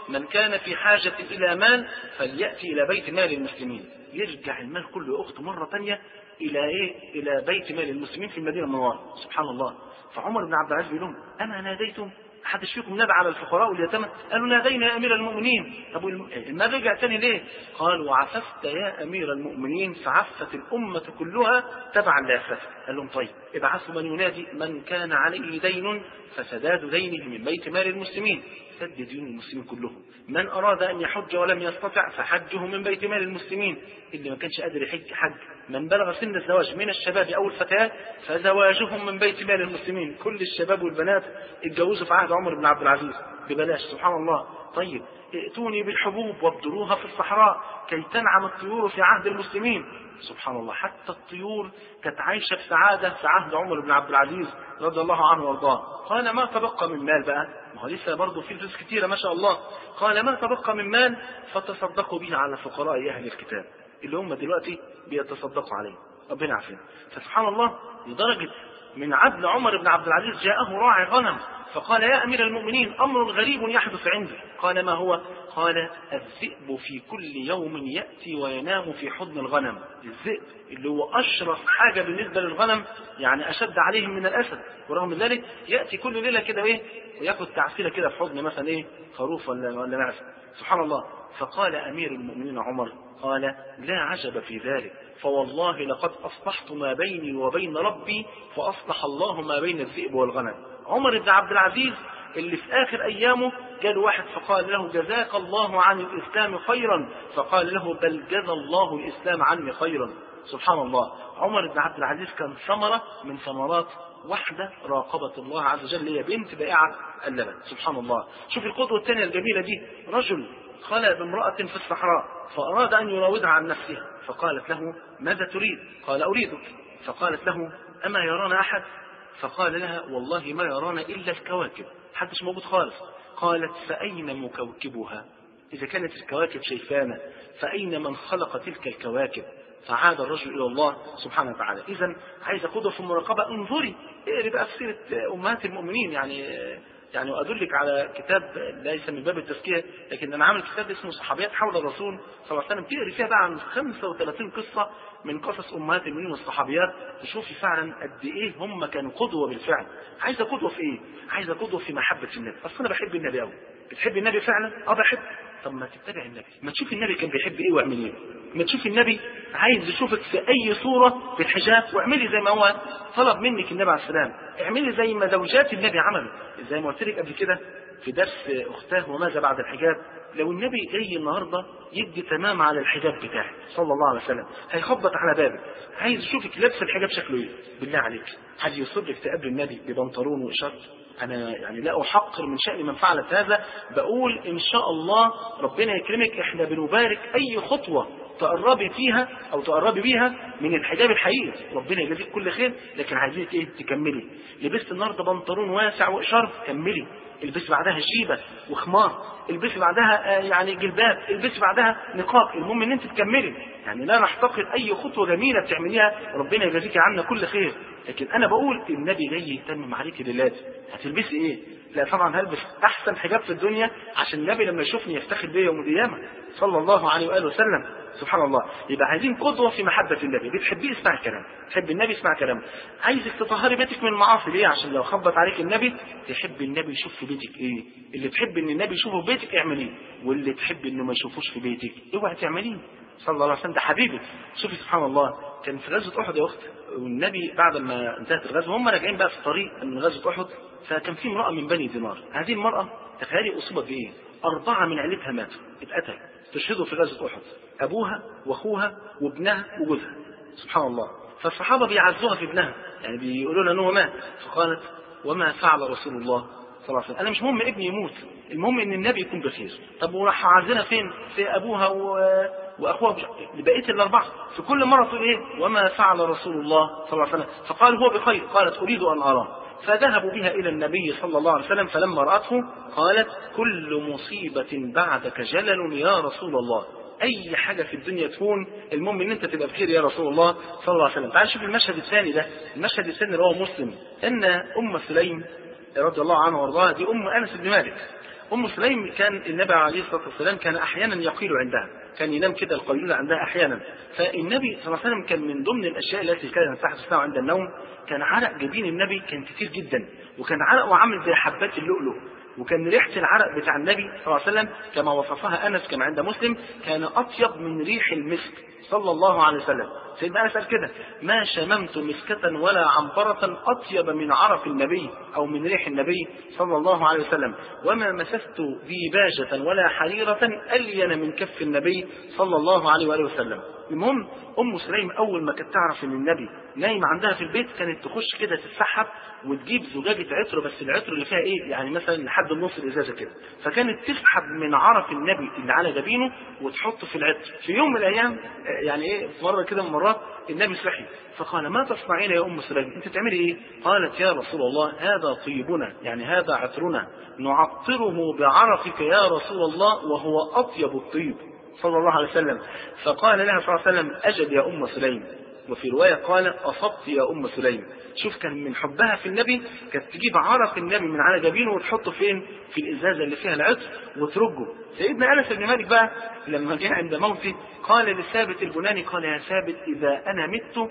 من كان في حاجة إلى مال فليأتي إلى بيت مال المسلمين. يرجع المال كله يا أخت مرة تانية إلى إيه؟ إلى بيت مال المسلمين في المدينة المنورة. سبحان الله. فعمر بن عبد العزيز بيقول لهم أما ناديتم؟ حدش فيكم نادى على الفقراء واليتامى؟ قالوا نادينا يا أمير المؤمنين. طب المال رجع تاني ليه؟ قال وعففت يا أمير المؤمنين فعفت الأمة كلها تبعا لعفتك. قال لهم طيب ابعثوا من ينادي من كان عليه دين فسداد دينه من بيت مال المسلمين. سد ديون المسلمين كلهم. من أراد أن يحج ولم يستطع فحجه من بيت مال المسلمين. اللي ما كانش قادر يحج حج. من بلغ سن الزواج من الشباب أو الفتيات فزواجهم من بيت مال المسلمين. كل الشباب والبنات اتجوزوا في عهد عمر بن عبد العزيز ببلاش. سبحان الله. طيب ائتوني بالحبوب وابدروها في الصحراء كي تنعم الطيور في عهد المسلمين. سبحان الله. حتى الطيور كانت عايشة في سعادة في عهد عمر بن عبد العزيز رضي الله عنه وارضاه. قال ما تبقى من مال بقى، ما هو لسه برضه في فلوس كتيرة ما شاء الله. قال ما تبقى من مال فتصدقوا به على فقراء أهل الكتاب اللي هم دلوقتي بيتصدقوا عليه. ربنا يعافينا. فسبحان الله لدرجة من عدل عمر بن عبد العزيز جاءه راعي غنم فقال يا أمير المؤمنين أمر غريب يحدث عندي. قال ما هو؟ قال الذئب في كل يوم يأتي وينام في حضن الغنم. الذئب اللي هو أشرف حاجة بالنسبة للغنم، يعني أشد عليهم من الأسد، ورغم ذلك يأتي كل ليلة كده إيه ويأخذ تعسيلة كده في حضن مثلا إيه خروف ولا ولا معزة. سبحان الله. فقال أمير المؤمنين عمر قال لا عجب في ذلك فوالله لقد أصلحت ما بيني وبين ربي فأصلح الله ما بين الذئب والغنم. عمر بن عبد العزيز اللي في آخر أيامه جاء واحد فقال له جزاك الله عن الإسلام خيرا، فقال له بل جزى الله الإسلام عني خيرا. سبحان الله. عمر بن عبد العزيز كان ثمرة من ثمرات واحدة راقبة الله عز وجل، هي بنت بائعة اللبن. سبحان الله. شوف القدوة الثانية الجميلة دي، رجل خلى بامرأة في الصحراء فأراد أن يراودها عن نفسها فقالت له ماذا تريد؟ قال أريدك. فقالت له أما يرانا أحد؟ فقال لها والله ما يرانا إلا الكواكب، حدش موجود خالص. قالت فأين مكوكبها؟ إذا كانت الكواكب شايفانا فأين من خلق تلك الكواكب؟ فعاد الرجل إلى الله سبحانه وتعالى. إذن عايز قدوة في المراقبة. انظري اقري بقى في سيرة أمهات المؤمنين. يعني يعني أدلك على كتاب ليس من باب التزكية لكن أنا عامل كتاب اسمه صحابيات حول الرسول صلى الله عليه وسلم، تقري فيها بقى عن خمسة وثلاثين قصة من قصص أمهات المؤمنين والصحابيات، تشوفي فعلا قد إيه هم كانوا قدوة بالفعل. عايزة قدوة في إيه؟ عايزة قدوة في محبة النبي. أصل أنا بحب النبي أوي. بتحب النبي فعلا؟ أه بحب. طب ما تتبع النبي، ما تشوف النبي كان بيحب إيه واعمل إيه. ما تشوف النبي عايز يشوفك في أي صورة في الحجاب واعملي زي ما هو طلب منك النبي عليه السلام. اعملي زي ما زوجات النبي عملوا. زي ما قلت لك قبل كده في درس أختاه وماذا بعد الحجاب، لو النبي جاي النهارده يدي تمام على الحجاب بتاعك صلى الله عليه وسلم هيخبط على بابك عايز يشوفك لابسه الحجاب شكله ايه. بالله عليك حد يصدق تقابل النبي ببنطلون وإشارة؟ أنا يعني لا أحقر من شأن من فعلت هذا، بقول إن شاء الله ربنا يكرمك. إحنا بنبارك أي خطوة تقربي فيها أو تقربي بيها من الحجاب الحقيقي، ربنا يجازيك كل خير. لكن عايزينك إيه؟ تكملي. لبست النهارده بنطلون واسع وإشارة، كملي. البس بعدها جيبة وخمار، البس بعدها يعني جلباب، البس بعدها نقاب. المهم ان انت تكملي. يعني لا نحتقر اي خطوة جميلة بتعمليها، ربنا يجازيك عنا كل خير. لكن انا بقول النبي جاي يهتم عليك دلوقتي، هتلبسي ايه؟ لا طبعا هلبس احسن حجاب في الدنيا عشان النبي لما يشوفني يفتخر بيا يوم القيامة صلى الله عليه واله وسلم. سبحان الله. يبقى عايزين قدوة في محبة النبي. بتحبيه اسمع الكلام، تحب النبي اسمع كلامه. عايزك تطهري بيتك من المعاصي ليه؟ عشان لو خبط عليك النبي تحب النبي يشوف في بيتك ايه. اللي تحب ان النبي يشوفه في بيتك اعمليه، واللي تحب انه ما يشوفوش في بيتك اوعى تعمليه. صلى الله عليه وسلم ده حبيبي. شوفي سبحان الله كان في غزوة احد يا اخت، والنبي بعد ما انتهت الغزوة هم راجعين بقى في الطريق من غزوة احد، فكان في امرأة من بني دينار. هذه المرأة تخيلي اصيبت بايه؟ أربعة من عيلتها ماتوا اتقتلوا تشهدوا في غزوة احد، ابوها واخوها وابنها وجوزها. سبحان الله. فالصحابة بيعزوها في ابنها، يعني بيقولوا لها انه مات. فقالت وما فعل رسول الله صلى الله عليه وسلم؟ انا مش مهم ابني يموت، المهم ان النبي يكون بخير. طب وراح عازنا فين؟ في ابوها و... واخوها بقيه الاربعه. في كل مره تقول ايه؟ وما فعل رسول الله صلى الله عليه وسلم؟ فقال هو بخير. قالت اريد ان اراه. فذهبوا بها الى النبي صلى الله عليه وسلم، فلما راته قالت كل مصيبه بعدك جلل يا رسول الله. اي حاجه في الدنيا تكون المهم ان انت تبقى بخير يا رسول الله صلى الله عليه وسلم. تعال شوف المشهد الثاني ده. المشهد الثاني اللي هو مسلم ان ام سليم رضي الله عنها وارضاها دي ام انس بن مالك. أم سليم كان النبي عليه الصلاة والسلام كان أحيانا يقيل عندها، كان ينام كده القيلولة عندها أحيانا. فالنبي صلى الله عليه وسلم كان من ضمن الأشياء التي كانت تحدث له عند النوم كان عرق جبين النبي كان كتير جدا، وكان عرقه عامل زي حبات اللؤلؤ، وكان ريحة العرق بتاع النبي صلى الله عليه وسلم كما وصفها أنس كما عند مسلم كان أطيب من ريح المسك صلى الله عليه وسلم. سيدنا أنس قال كده: ما شممت مسكة ولا عنبرة أطيب من عرق النبي أو من ريح النبي صلى الله عليه وسلم، وما مسست ديباجة ولا حريرة ألين من كف النبي صلى الله عليه وآله وسلم. المهم أم سليم أول ما كانت تعرف إن النبي نايم عندها في البيت كانت تخش كده تتسحب وتجيب زجاجة عطر، بس العطر اللي فيها إيه يعني مثلا لحد النص الإزازة كده، فكانت تسحب من عرق النبي اللي على جبينه وتحطه في العطر. في يوم من الأيام يعني إيه مرة كده من مرات النبي صحي فقال: ما تصنعين يا أم سليم؟ أنت تعملي إيه؟ قالت: يا رسول الله هذا طيبنا، يعني هذا عطرنا نعطره بعرقك يا رسول الله وهو أطيب الطيب صلى الله عليه وسلم. فقال لها صلى الله عليه وسلم: أجد يا أم سليم. وفي رواية قال: أصبت يا أم سليم. شوف كان من حبها في النبي كانت تجيب عرق النبي من على جبينه وتحطه فين؟ في الإزازة اللي فيها العطر وترجه. سيدنا أنس بن مالك بقى لما جاء عند موته قال لثابت البناني: قال يا ثابت إذا أنا مت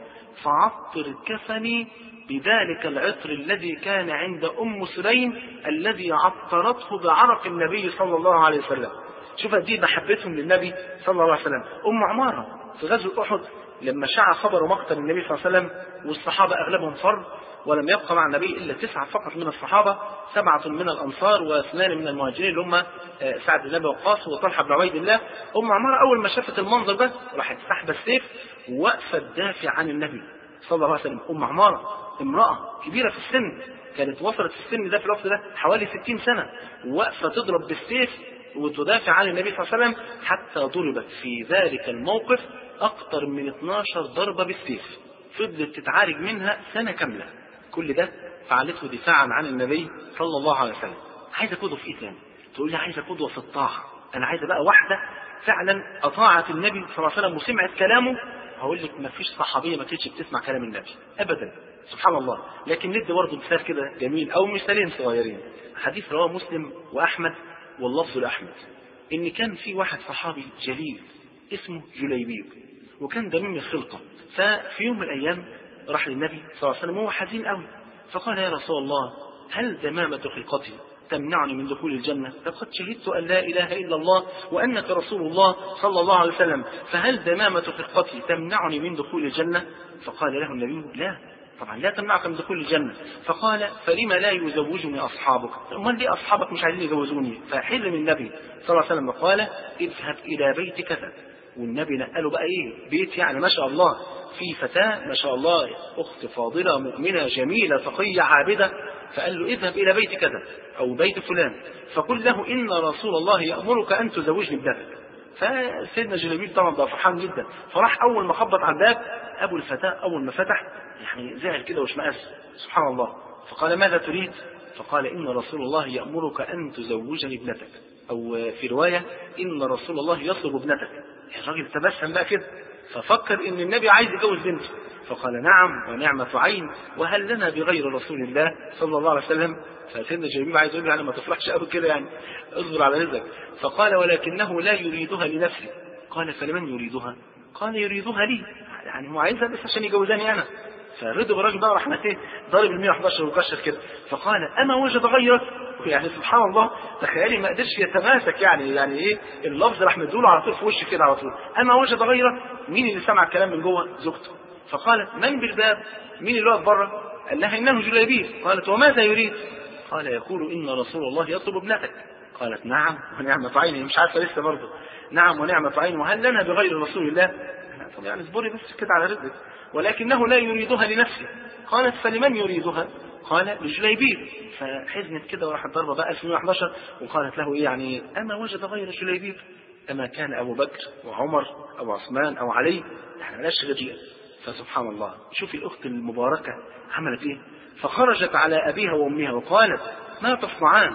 فعطر كفني بذلك العطر الذي كان عند أم سليم الذي عطرته بعرق النبي صلى الله عليه وسلم. شوف دي محبتهم للنبي صلى الله عليه وسلم. أم عمارة في غزوة أحد لما شاع خبر مقتل النبي صلى الله عليه وسلم والصحابة أغلبهم فر ولم يبقى مع النبي إلا تسعة فقط من الصحابة، سبعة من الأنصار واثنان من المهاجرين اللي هم سعد بن أبي وقاص وطلحة بن عبيد الله. أم عمارة أول ما شافت المنظر ده راحت سحب السيف ووقفت تدافع عن النبي صلى الله عليه وسلم. أم عمارة امرأة كبيرة في السن، كانت وصلت في السن ده في الوقت ده حوالي ستين سنة، ووقفة تضرب بالسيف وتدافع عن النبي صلى الله عليه وسلم حتى ضربت في ذلك الموقف أكثر من اثناشر ضربة بالسيف، فضلت تتعالج منها سنة كاملة. كل ده فعلته دفاعا عن النبي صلى الله عليه وسلم. عايزة قدوة في إيه تاني؟ تقول لي عايزة قدوة في الطاعة، أنا عايزة بقى واحدة فعلا أطاعت النبي صلى الله عليه وسلم وسمعت كلامه. هقول لك ما فيش صحابية ما كانتش بتسمع كلام النبي أبدا، سبحان الله. لكن ندي برضه مثال كده جميل أو مثالين صغيرين. حديث رواه مسلم وأحمد واللفظ لأحمد إن كان في واحد صحابي جليل اسمه جليبيب وكان دميم الخلقة. ففي يوم من الأيام راح للنبي صلى الله عليه وسلم وهو حزين قوي، فقال: يا رسول الله هل دمامة خلقتي تمنعني من دخول الجنة؟ لقد شهدت أن لا إله إلا الله وأنك رسول الله صلى الله عليه وسلم، فهل دمامة خلقتي تمنعني من دخول الجنة؟ فقال له النبي: لا طبعا لا تمنعك من دخول الجنة. فقال: فلما لا يزوجني أصحابك؟ امال ليه أصحابك مش عايزين يزوجوني؟ فحل من النبي صلى الله عليه وسلم قال: اذهب إلى بيت كذا. والنبي نقله بقى ايه بيت يعني ما شاء الله في فتاة ما شاء الله أخت فاضلة مؤمنة جميلة تقية عابدة، فقال له: اذهب إلى بيت كذا أو بيت فلان فقل له إن رسول الله يأمرك أن تزوجني ابنتك. فسيدنا جلبيب طبعا بقى فرحان جدا، فراح أول ما خبط على الباب أبو الفتاة أول ما فتح يعني زعل كده واشمئز سبحان الله، فقال: ماذا تريد؟ فقال: إن رسول الله يأمرك أن تزوجني ابنتك، أو في رواية إن رسول الله يطلب ابنتك. الراجل تبسم بقى كده ففكر إن النبي عايز يجوز بنته، فقال: نعم ونعمة عين، وهل لنا بغير رسول الله صلى الله عليه وسلم؟ فسيدنا جلبيب عايز يقول له يعني ما تفرحش قوي كده يعني اصبر على رزقك. فقال: ولكنه لا يريدها لنفسه. قال: فلمن يريدها؟ قال: يريدها لي، يعني هو عايزها بس عشان يجوزاني أنا. فرضي الراجل بقى راح ايه ضارب ال مئة وأحد عشر وكشر كده، فقال: اما وجد غيرك؟ يعني سبحان الله تخيلي ما قدرش يتماسك يعني يعني ايه اللفظ راح مدوله على طول في وشه كده على طول. اما وجد غيرك؟ مين اللي سمع الكلام من جوه؟ زوجته. فقال: من بالباب؟ مين اللي واقف بره؟ قال لها: انه جليبيب. قالت: وماذا يريد؟ قال: يقول إن رسول الله يطلب ابنتك. قالت: نعم ونعمة عين، مش عارفه لسه برضه. نعم ونعمة عين، وهل لنا بغير رسول الله؟ طب يعني اصبري بس كده على رزقك. ولكنه لا يريدها لنفسه. قالت: فلمن يريدها؟ قال: لجليبيب. فحزنت كده وراحت ضربه بقى ألف ومئة وأحد عشر وقالت له ايه يعني اما وجد غير جليبيب؟ اما كان ابو بكر وعمر او عثمان او علي؟ احنا مالناش غير. فسبحان الله شوفي الاخت المباركه عملت ايه. فخرجت على ابيها وامها وقالت: ما تصنعان؟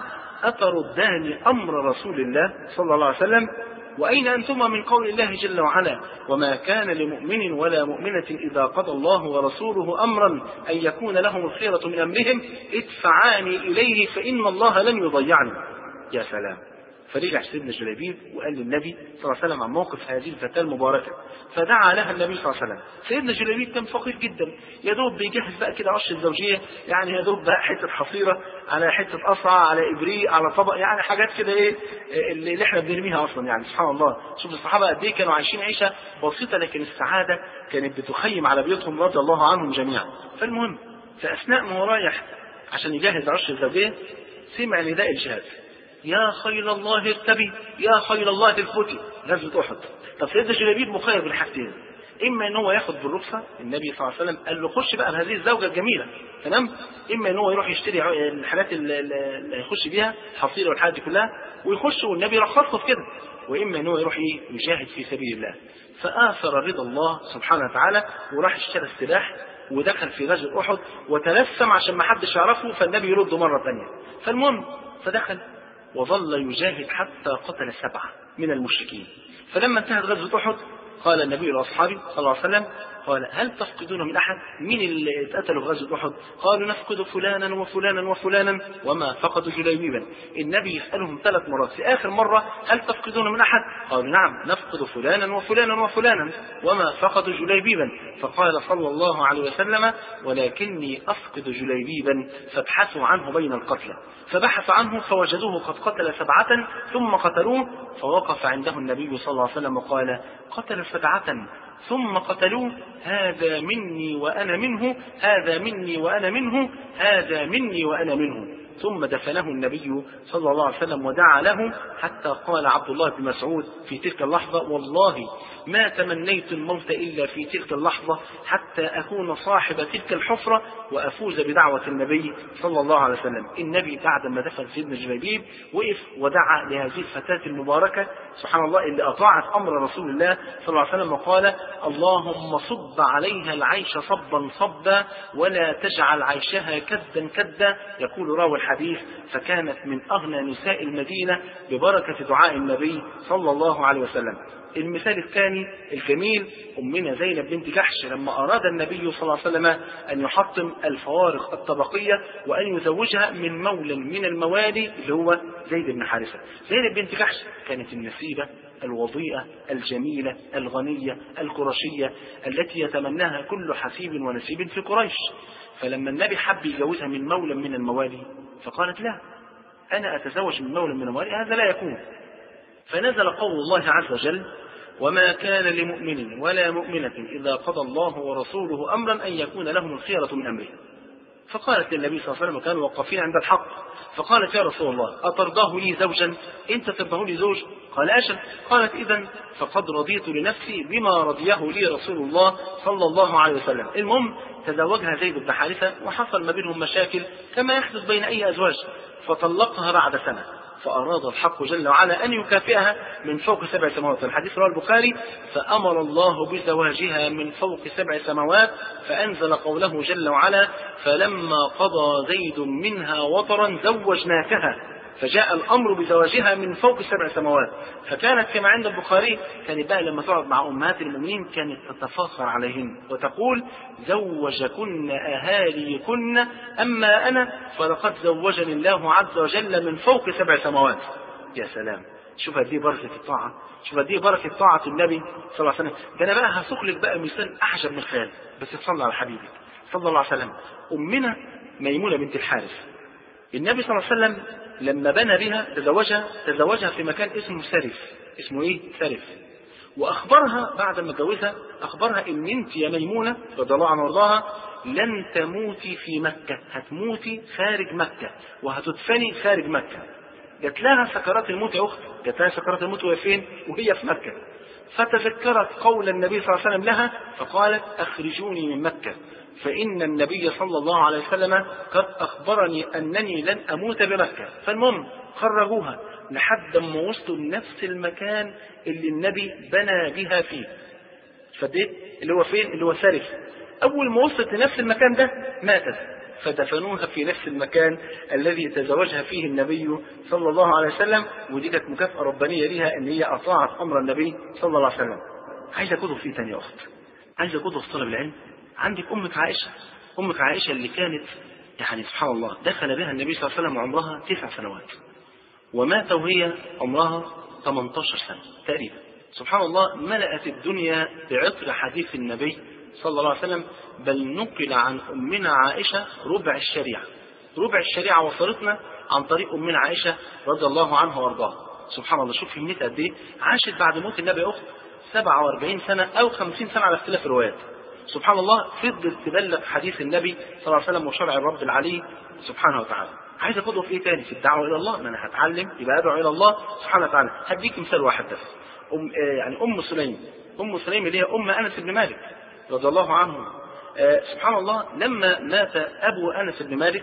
اتردان امر رسول الله صلى الله عليه وسلم؟ وأين أنتما من قول الله جل وعلا: وما كان لمؤمن ولا مؤمنة إذا قضى الله ورسوله أمرا أن يكون لهم الخيرة من أمرهم ادفعاني إليه فإن الله لن يضيعني. يا سلام. فرجع سيدنا جليبيب وقال للنبي صلى الله عليه وسلم عن موقف هذه الفتاة المباركة، فدعا لها النبي صلى الله عليه وسلم. سيدنا جليبيب كان فقير جدا، يا دوب بيجهز بقى كده عش الزوجية، يعني يا دوب بقى حتة حصيرة على حتة قصعة على إبريق على طبق، يعني حاجات كده إيه اللي احنا بنرميها أصلا. يعني سبحان الله، شوف الصحابة قد إيه كانوا عايشين عيشة بسيطة، لكن السعادة كانت بتخيم على بيوتهم رضي الله عنهم جميعا. فالمهم في أثناء ما هو رايح عشان يجهز عش الزوجية سمع نداء الجهاد: يا خيل الله ارتبي، يا خيل الله تثبتي. غزوة أحد. طب سيدنا جليبيب مخير بالحاجتين، إما إن هو ياخد بالرخصة، النبي صلى الله عليه وسلم قال له خش بقى بهذه الزوجة الجميلة، تمام؟ إما إن هو يروح يشتري الحاجات اللي يخش بيها حصيرة والحاجات دي كلها ويخش، والنبي رخص له في كده، وإما إن هو يروح يجاهد في سبيل الله. فآثر رضا الله سبحانه وتعالى وراح اشترى السلاح ودخل في غزوة أحد وتلثم عشان ما حدش يعرفه، فالنبي يرده مرة ثانية. فالمهم فدخل وظل يجاهد حتى قتل سبعة من المشركين. فلما انتهت غزوة أحد قال النبي لأصحابه صلى الله عليه وسلم، قال: هل تفقدون من أحد؟ مين اللي اتقتلوا في غزوة أحد؟ قالوا: نفقد فلانا وفلانا وفلانا وما فقدوا جليبيبا. النبي يسألهم ثلاث مرات، في آخر مرة: هل تفقدون من أحد؟ قالوا: نعم نفقد فلانا وفلانا وفلانا وما فقدوا جليبيبا. فقال صلى الله عليه وسلم: ولكني أفقد جليبيبا فابحثوا عنه بين القتلى. فبحث عنه فوجدوه قد قتل سبعة ثم قتلوه. فوقف عنده النبي صلى الله عليه وسلم وقال: قتل سبعة ثم قتلوه، هذا مني وأنا منه، هذا مني وأنا منه، هذا مني وأنا منه. ثم دفنه النبي صلى الله عليه وسلم ودعا له، حتى قال عبد الله بن مسعود في تلك اللحظة: والله ما تمنيت الموت إلا في تلك اللحظة حتى أكون صاحب تلك الحفرة وأفوز بدعوة النبي صلى الله عليه وسلم. النبي بعد ما دفن سيدنا جليبيب وقف ودعا لهذه الفتاة المباركة سبحان الله اللي أطاعت أمر رسول الله صلى الله عليه وسلم، وقال: اللهم صب عليها العيش صبا صبا ولا تجعل عيشها كدا كدا. يقول راوي الحديث: فكانت من أغنى نساء المدينة ببركة دعاء النبي صلى الله عليه وسلم. المثال الثاني الجميل أمنا زينب بنت جحش، لما أراد النبي صلى الله عليه وسلم أن يحطم الفوارق الطبقية وأن يزوجها من مولى من الموالي اللي هو زيد بن حارثة. زينب بنت جحش كانت النسيبة الوضيئة الجميلة الغنية القرشية التي يتمناها كل حسيب ونسيب في قريش. فلما النبي حب يجوزها من مولى من الموالي فقالت: لا، أنا أتزوج من مولى من الموالي، هذا لا يكون. فنزل قول الله عز وجل: وما كان لمؤمن ولا مؤمنة إذا قضى الله ورسوله أمرا أن يكون لهم الخيرة من أمره. فقالت للنبي صلى الله عليه وسلم، كانوا وقفين عند الحق، فقالت: يا رسول الله أترضاه لي زوجا؟ أنت ترضاه لي زوج؟ قال: أجل. قالت: إذن فقد رضيت لنفسي بما رضيه لي رسول الله صلى الله عليه وسلم. المهم تزوجها زيد بن حارثة وحصل ما بينهم مشاكل كما يحدث بين أي أزواج، فطلقها بعد سنة. فأراد الحق جل وعلا أن يكافئها من فوق سبع سماوات. الحديث رواه البخاري: فأمر الله بزواجها من فوق سبع سماوات، فأنزل قوله جل وعلا: فلما قضى زيد منها وطرا زوجناكها. فجاء الأمر بزواجها من فوق سبع سماوات. فكانت كما عند البخاري كانت بقى لما تقعد مع أمهات المؤمنين كانت تتفاخر عليهن وتقول: زوجكن أهاليكن، أما أنا فلقد زوجني الله عز وجل من فوق سبع سماوات. يا سلام، شوف هذه بركة الطاعة، شوف هذه بركة طاعة النبي صلى الله عليه وسلم. ده أنا بقى هسوق لك بقى مثال أعجب من الخيال، بس تصلى على حبيبك صلى الله عليه وسلم. أمنا ميمونة بنت الحارث، النبي صلى الله عليه وسلم لما بنى بها تزوجها تزوجها في مكان اسمه سرف. اسمه ايه؟ سرف. واخبرها بعد ما جوزها اخبرها ان انت يا ميمونه رضي الله عنها وارضاها لن تموتي في مكه، هتموتي خارج مكه وهتدفني خارج مكه. جات لها سكرات الموت يا اخت، جات لها سكرات الموت وهي فين؟ وهي في مكه. فتذكرت قول النبي صلى الله عليه وسلم لها فقالت: اخرجوني من مكه، فإن النبي صلى الله عليه وسلم قد أخبرني أنني لن أموت بمكة. فالمهم خرجوها لحد ما وصلوا لنفس المكان اللي النبي بنى بها فيه. فديت اللي هو فين؟ اللي هو سرف. أول ما وصلت لنفس المكان ده ماتت، فدفنوها في نفس المكان الذي تزوجها فيه النبي صلى الله عليه وسلم. ودي كانت مكافأة ربانية لها ان هي اطاعت امر النبي صلى الله عليه وسلم. عايز اكده في تاني يا اخت، عايز اكده في طلب العلم. عندك امك عائشه، امك عائشه اللي كانت يعني سبحان الله دخل بها النبي صلى الله عليه وسلم وعمرها تسع سنوات، ومات وهي عمرها ثمانية عشر سنة تقريبا. سبحان الله، ملأت الدنيا بعطر حديث النبي صلى الله عليه وسلم، بل نقل عن أمنا عائشة ربع الشريعة. ربع الشريعة وصلتنا عن طريق أمنا عائشة رضي الله عنها وارضاها. سبحان الله، شوف كمية قد إيه. عاشت بعد موت النبي أخت سبعة وأربعين سنة أو خمسين سنة على اختلاف الروايات. سبحان الله، فضلت تبلغ حديث النبي صلى الله عليه وسلم وشرع الرب العلي سبحانه وتعالى. عايز قدوة في ايه تاني؟ في الدعوة إلى الله. ما أنا هتعلم يبقى أدعو إلى الله سبحانه وتعالى. هديك مثال واحد بس. أم آه يعني أم سليم، أم سليم اللي هي أم أنس بن مالك رضي الله عنه. آه سبحان الله، لما مات أبو أنس بن مالك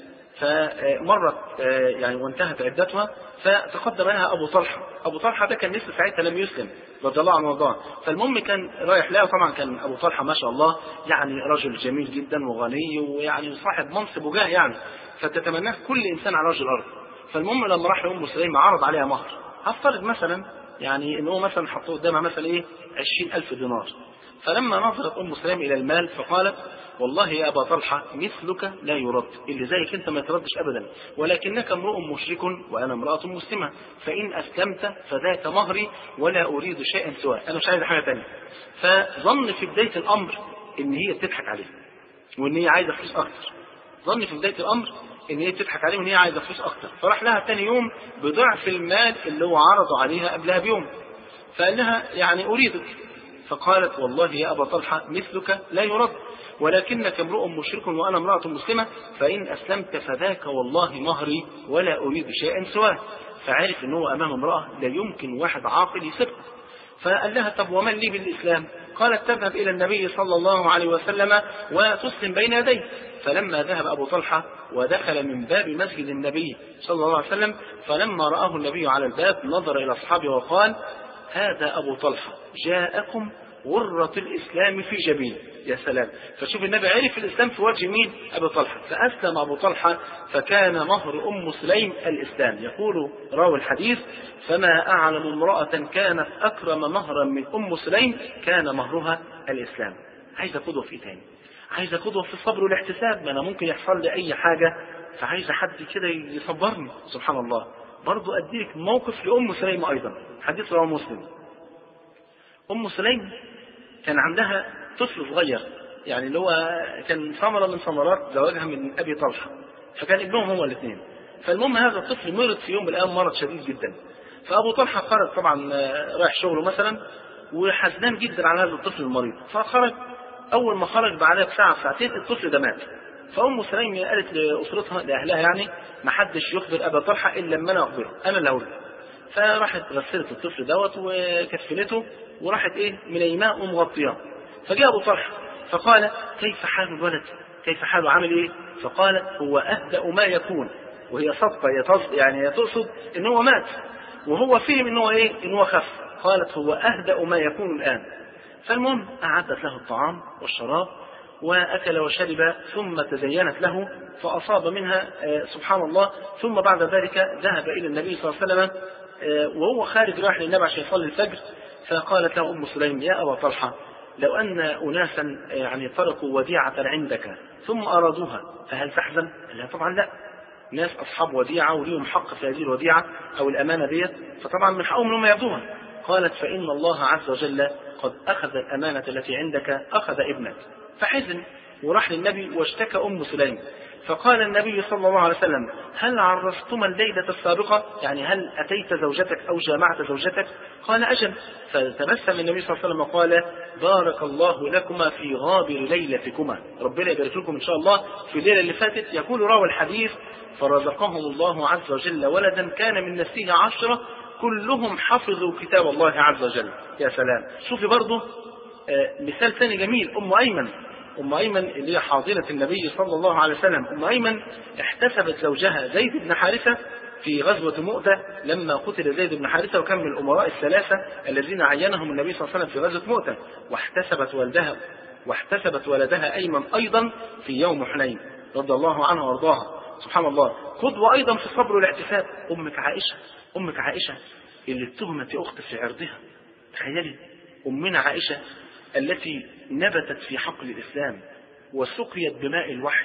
فمرت آه يعني وانتهت عدتها، فتقدم لها أبو طلحة. أبو طلحة ده كان لسه ساعتها لم يسلم رضي الله عنه وارضاه. فالمهم كان رايح لها، طبعا كان أبو طلحة ما شاء الله يعني رجل جميل جدا وغني ويعني صاحب منصب وجاه يعني، فتتمناه كل إنسان على وجه الأرض. فالمهم لما راح لأم سليم عرض عليها مهر، هفترض مثلا يعني إن هو مثلا حطوه قدامها مثلا إيه عشرين ألف دينار. فلما نظرت أم سليم إلى المال فقالت: والله يا أبا طلحة مثلك لا يرد، اللي زيك أنت ما يتردش أبدا، ولكنك امرؤ مشرك وأنا امرأة مسلمة، فإن أسلمت فذاك مهري ولا أريد شيئا سواه، أنا مش عايز حاجة تانية. فظن في بداية الأمر إن هي بتضحك عليه وإن هي عايزة فلوس أكتر. ظن في بداية الأمر إن هي بتضحك عليه وإن هي عايزة فلوس أكتر. فراح لها ثاني يوم بضعف المال اللي هو عرضه عليها قبلها بيوم، فقال لها: يعني أريدك. فقالت: والله يا أبا طلحة مثلك لا يرد، ولكنك امرؤ مشرك وأنا امرأة مسلمة، فإن أسلمت فذاك والله مهري ولا أريد شيئا سواه. فعرف أنه أمام امرأة لا يمكن واحد عاقل يسبق. فقال لها: طب ومن لي بالإسلام؟ قالت: تذهب إلى النبي صلى الله عليه وسلم وتسلم بين يديه. فلما ذهب أبو طلحة ودخل من باب مسجد النبي صلى الله عليه وسلم، فلما رآه النبي على الباب نظر إلى أصحابه وقال: هذا أبو طلحة جاءكم غرة الإسلام في جبين. يا سلام. فشوف النبي عرف الإسلام في وجه مين؟ أبو طلحة. فأسلم أبو طلحة فكان مهر أم سليم الإسلام. يقول راوي الحديث: فما أعلم امرأة كانت أكرم مهرا من أم سليم كان مهرها الإسلام. عايز قدوة في تاني، عايز قدوة في الصبر والاحتساب. ما أنا ممكن يحصل لي أي حاجة، فعايز حد كده يصبرني. سبحان الله. برضو أديك موقف لأم سليم أيضا، حديث رواه مسلم. أم سليم كان عندها طفل صغير، يعني اللي هو كان ثمرة من ثمرات زواجها من أبي طلحة، فكان ابنهم هما الاثنين. فالمهم هذا الطفل مرض في يوم من الأيام مرض شديد جدا. فأبو طلحة خرج طبعا رايح شغله مثلا وحزنان جدا على هذا الطفل المريض، فخرج. أول ما خرج بعدها بساعة ساعتين الطفل ده مات. فأم سليم قالت لأسرتها لأهلها يعني ما حدش يخبر أبا طلحة إلا لما أنا أخبره، أنا اللي هقول. فراحت غسلت الطفل دوت وكفنته وراحت ايه منيماه ومغطياه. فجاء ابو طلحه فقال: كيف حال الولد؟ كيف حاله؟ عامل ايه؟ فقالت: هو اهدأ ما يكون. وهي صدقه يعني تقصد ان هو مات وهو فهم ان هو ايه؟ ان هو خف. قالت: هو اهدأ ما يكون الان. فالمهم اعدت له الطعام والشراب واكل وشرب، ثم تزينت له فاصاب منها سبحان الله. ثم بعد ذلك ذهب الى النبي صلى الله عليه وسلم وهو خارج راح للنبي عشان يصلي الفجر. فقالت له أم سليم: يا أبا طلحة، لو أن أناسا يعني تركوا وديعة عندك ثم أرادوها فهل تحزن؟ قال لها: طبعا لا، ناس أصحاب وديعة وليهم حق في هذه الوديعة أو الأمانة ديت، فطبعا من حقهم أنهم يأخذوها. قالت: فإن الله عز وجل قد أخذ الأمانة التي عندك، أخذ ابنك. فحزن وراح للنبي واشتكى أم سليم. فقال النبي صلى الله عليه وسلم: هل عرستما الليلة السابقة؟ يعني هل أتيت زوجتك أو جامعت زوجتك؟ قال: أجل. فتبسم النبي صلى الله عليه وسلم وقال: بارك الله لكما في غابر ليلتكما، ربنا يبارك لكم إن شاء الله في الليلة اللي فاتت. يقول راوي الحديث: فرزقهم الله عز وجل ولدا كان من نسله عشرة كلهم حفظوا كتاب الله عز وجل. يا سلام. شوفي برضه آه مثال ثاني جميل، أم أيمن. أم أيمن اللي هي حاضنة النبي صلى الله عليه وسلم. أم أيمن احتسبت زوجها زيد بن حارثة في غزوة مؤتة لما قتل زيد بن حارثة، وكان من الأمراء الثلاثة الذين عينهم النبي صلى الله عليه وسلم في غزوة مؤتة. واحتسبت ولدها واحتسبت ولدها أيمن أيضا في يوم حنين رضي الله عنها وارضاها. سبحان الله. قدوة أيضا في الصبر والاحتساب أمك عائشة. أمك عائشة اللي اتهمت أخت في عرضها. تخيلي أمنا عائشة التي نبتت في حقل الإسلام وسقيت بماء الوحي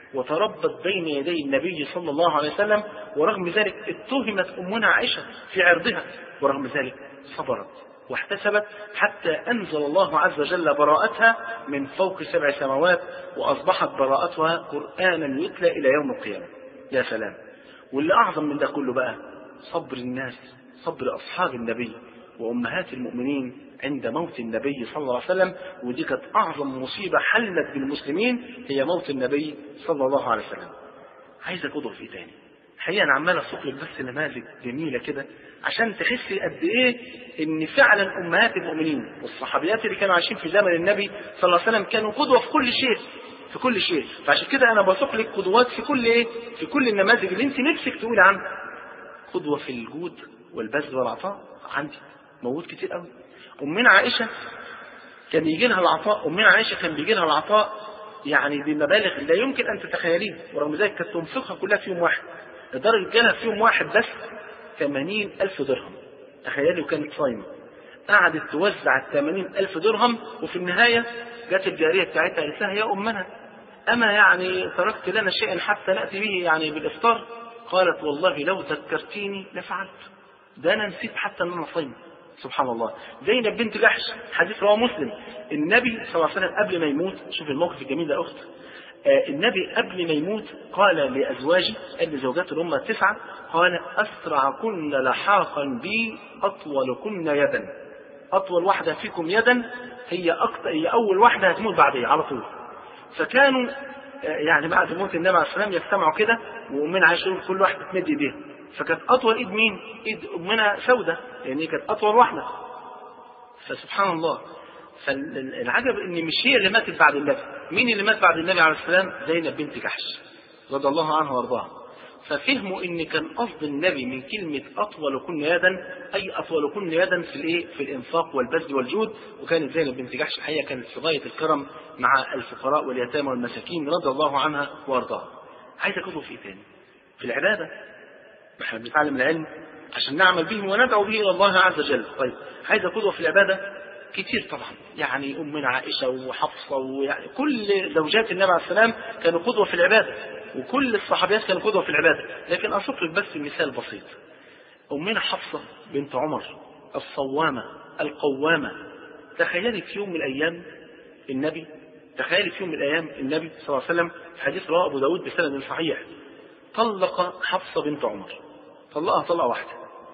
وتربت بين يدي النبي صلى الله عليه وسلم، ورغم ذلك اتهمت أمنا عائشة في عرضها، ورغم ذلك صبرت واحتسبت حتى أنزل الله عز وجل براءتها من فوق سبع سماوات، وأصبحت براءتها قرآنا يتلى إلى يوم القيامة. يا سلام. واللي أعظم من ده كله بقى صبر الناس، صبر أصحاب النبي وأمهات المؤمنين عند موت النبي صلى الله عليه وسلم. ودي كانت أعظم مصيبة حلت بالمسلمين، هي موت النبي صلى الله عليه وسلم. عايزك أضرب في تاني الحقيقة، أنا عمال أسوق لك بس نماذج جميلة كده عشان تحسي قد إيه إن فعلا أمهات المؤمنين والصحابيات اللي كانوا عايشين في زمن النبي صلى الله عليه وسلم كانوا قدوة في كل شيء، في كل شيء. فعشان كده أنا بسوق لك قدوات في كل إيه، في كل النماذج اللي أنت نفسك تقول عنها. قدوة في الجود والبذل والعطاء عندي موجود كتير قوي. أمنا عائشة كان يجي لها العطاء، أمنا عائشة كان بيجي لها العطاء يعني بمبالغ لا يمكن أن تتخيليها، ورغم ذلك كانت تنفقها كلها في يوم واحد، لدرجة جالها في يوم واحد بس ثمانين ألف درهم. تخيلي، وكانت صايمة قعدت توزع الثمانين ألف درهم، وفي النهاية جت الجارية بتاعتها قالت لها: يا أمنا أما يعني تركت لنا شيئا حتى نأتي به يعني بالإفطار؟ قالت: والله لو ذكرتيني لفعلت، ده أنا نسيت حتى أن أنا صايمة. سبحان الله. زينب بنت جحش، حديث رواه مسلم، النبي صلى الله عليه وسلم قبل ما يموت، شوف الموقف الجميل ده أخت، آه النبي قبل ما يموت قال لأزواجه، قال لزوجات الأمة التسعة، قال: أسرع كن لحاقا بي أطول كن يدا. أطول واحدة فيكم يدا هي أكتر، هي أول واحدة هتموت بعدي على طول. فكانوا آه يعني بعد موت النبي عليه الصلاة والسلام يجتمعوا كده، ومن عشرين كل واحدة تمد إيديها. فكانت أطول إيد مين؟ إيد أمنا سودة، يعني كانت أطول واحدة. فسبحان الله. فالعجب إن مش هي اللي ماتت بعد النبي. مين اللي مات بعد النبي عليه السلام؟ زينب بنت جحش رضي الله عنها وارضاها. ففهموا إن كان قصد النبي من كلمة أطول كن يدا أي أطول كن يدا في الإيه؟ في الإنفاق والبذل والجود. وكانت زينب بنت جحش الحقيقة كانت في غاية الكرم مع الفقراء واليتامى والمساكين رضي الله عنها وارضاها. عايز أقول في إيه تاني؟ في العبادة. احنا بنتعلم العلم عشان نعمل به وندعو به الى الله عز وجل. طيب عايز قدوة في العبادة كتير طبعا، يعني أمنا عائشة وحفصة ويعني كل زوجات النبي عليه السلام كانوا قدوة في العبادة، وكل الصحابيات كانوا قدوة في العبادة. لكن أسوق لك بس مثال بسيط. أمنا حفصة بنت عمر الصوامة القوامة، تخيلي في يوم من الأيام النبي تخيلي في يوم من الأيام النبي صلى الله عليه وسلم، حديث رواه أبو داود بسند صحيح، طلق حفصة بنت عمر، طلقها طلقة واحدة.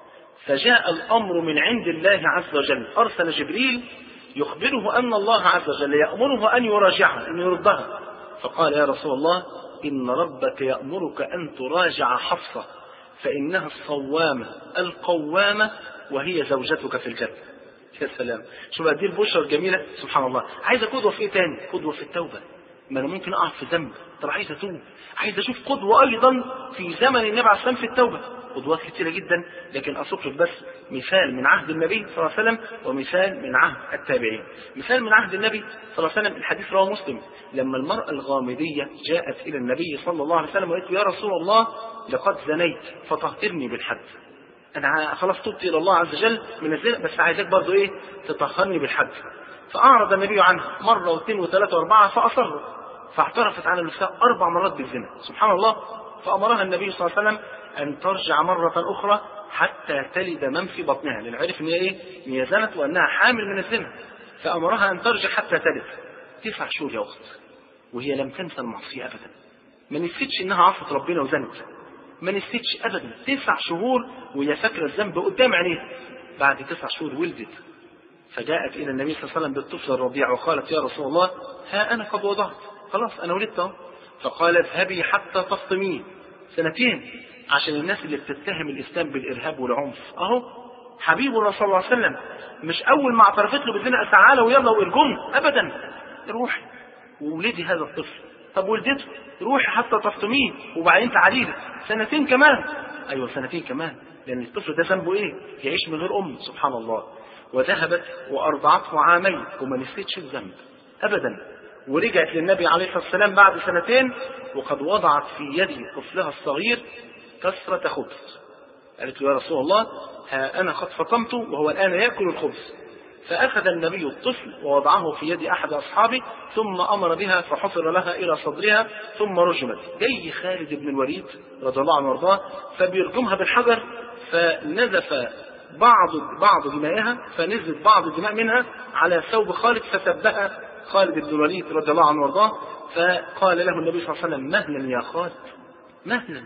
فجاء الأمر من عند الله عز وجل، أرسل جبريل يخبره أن الله عز وجل يأمره أن يراجعها، أن يردها. فقال: يا رسول الله، إن ربك يأمرك أن تراجع حفصة، فإنها الصوامة القوامة وهي زوجتك في الجنة. يا سلام، شوف هذه البشرى الجميلة. سبحان الله. عايز قدوة في إيه تاني؟ قدوة في التوبة. ما أنا ممكن أقع في ذنب، طب عايز أتوب، عايز أشوف قدوة أيضا في زمن النبي عليه السلام في التوبة. قدوات كثيرة جدا، لكن أسوق لك بس مثال من عهد النبي صلى الله عليه وسلم ومثال من عهد التابعين. مثال من عهد النبي صلى الله عليه وسلم، الحديث رواه مسلم، لما المرأة الغامدية جاءت إلى النبي صلى الله عليه وسلم وقالت: يا رسول الله، لقد زنيت فطهرني بالحد. أنا خلاص تبت إلى الله عز وجل من الزنا، بس عايزك برضو إيه؟ تطهرني بالحد. فأعرض النبي عنها مرة واثنين وثلاثة وأربعة، فأصرت، فاعترفت على نفسها أربع مرات بالزنا. سبحان الله. فأمرها النبي صلى الله عليه وسلم أن ترجع مرة أخرى حتى تلد من في بطنها، لأن عرف إن هي إيه؟ إن هي زنت وأنها حامل من الزنا. فأمرها أن ترجع حتى تلد. تسع شهور يا أخت، وهي لم تنسى المعصية أبدا، ما نسيتش إنها عصت ربنا وزنت، ما نسيتش أبدا. تسع شهور وهي فاكرة الذنب قدام عينيها. بعد تسع شهور ولدت، فجاءت إلى النبي صلى الله عليه وسلم بالطفل الرضيع وقالت: يا رسول الله، ها أنا قد وضعت، خلاص أنا ولدت. فقال: اذهبي حتى تفطميه. سنتين عشان الناس اللي بتتهم الإسلام بالإرهاب والعنف، أهو حبيب الله صلى الله عليه وسلم مش أول ما اعترفت له بالزنا تعالى ويلا وارجم أبدا، روحي وولدي هذا الطفل. طب ولدته، روحي حتى تفطميه وبعدين تعالي لي. سنتين كمان، أيوة سنتين كمان، لأن الطفل ده ذنبه إيه؟ يعيش من غير أم. سبحان الله. وذهبت وأرضعته عامين وما نسيتش الذنب أبدا. ورجعت للنبي عليه الصلاة والسلام بعد سنتين وقد وضعت في يد طفلها الصغير كسرة خبز. قالت له: يا رسول الله، ها أنا قد فطمت وهو الآن يأكل الخبز. فأخذ النبي الطفل ووضعه في يد أحد أصحابه ثم أمر بها فحفر لها إلى صدرها ثم رجمت. جاي خالد بن الوليد رضي الله عنه وارضاه فبيرجمها بالحجر، فنزف بعض بعض دمائها، فنزلت بعض الدماء منها على ثوب خالد فسبها خالد بن الوليد رضي الله عنه وارضاه. فقال له النبي صلى الله عليه وسلم: مهلا يا خالد مهلا،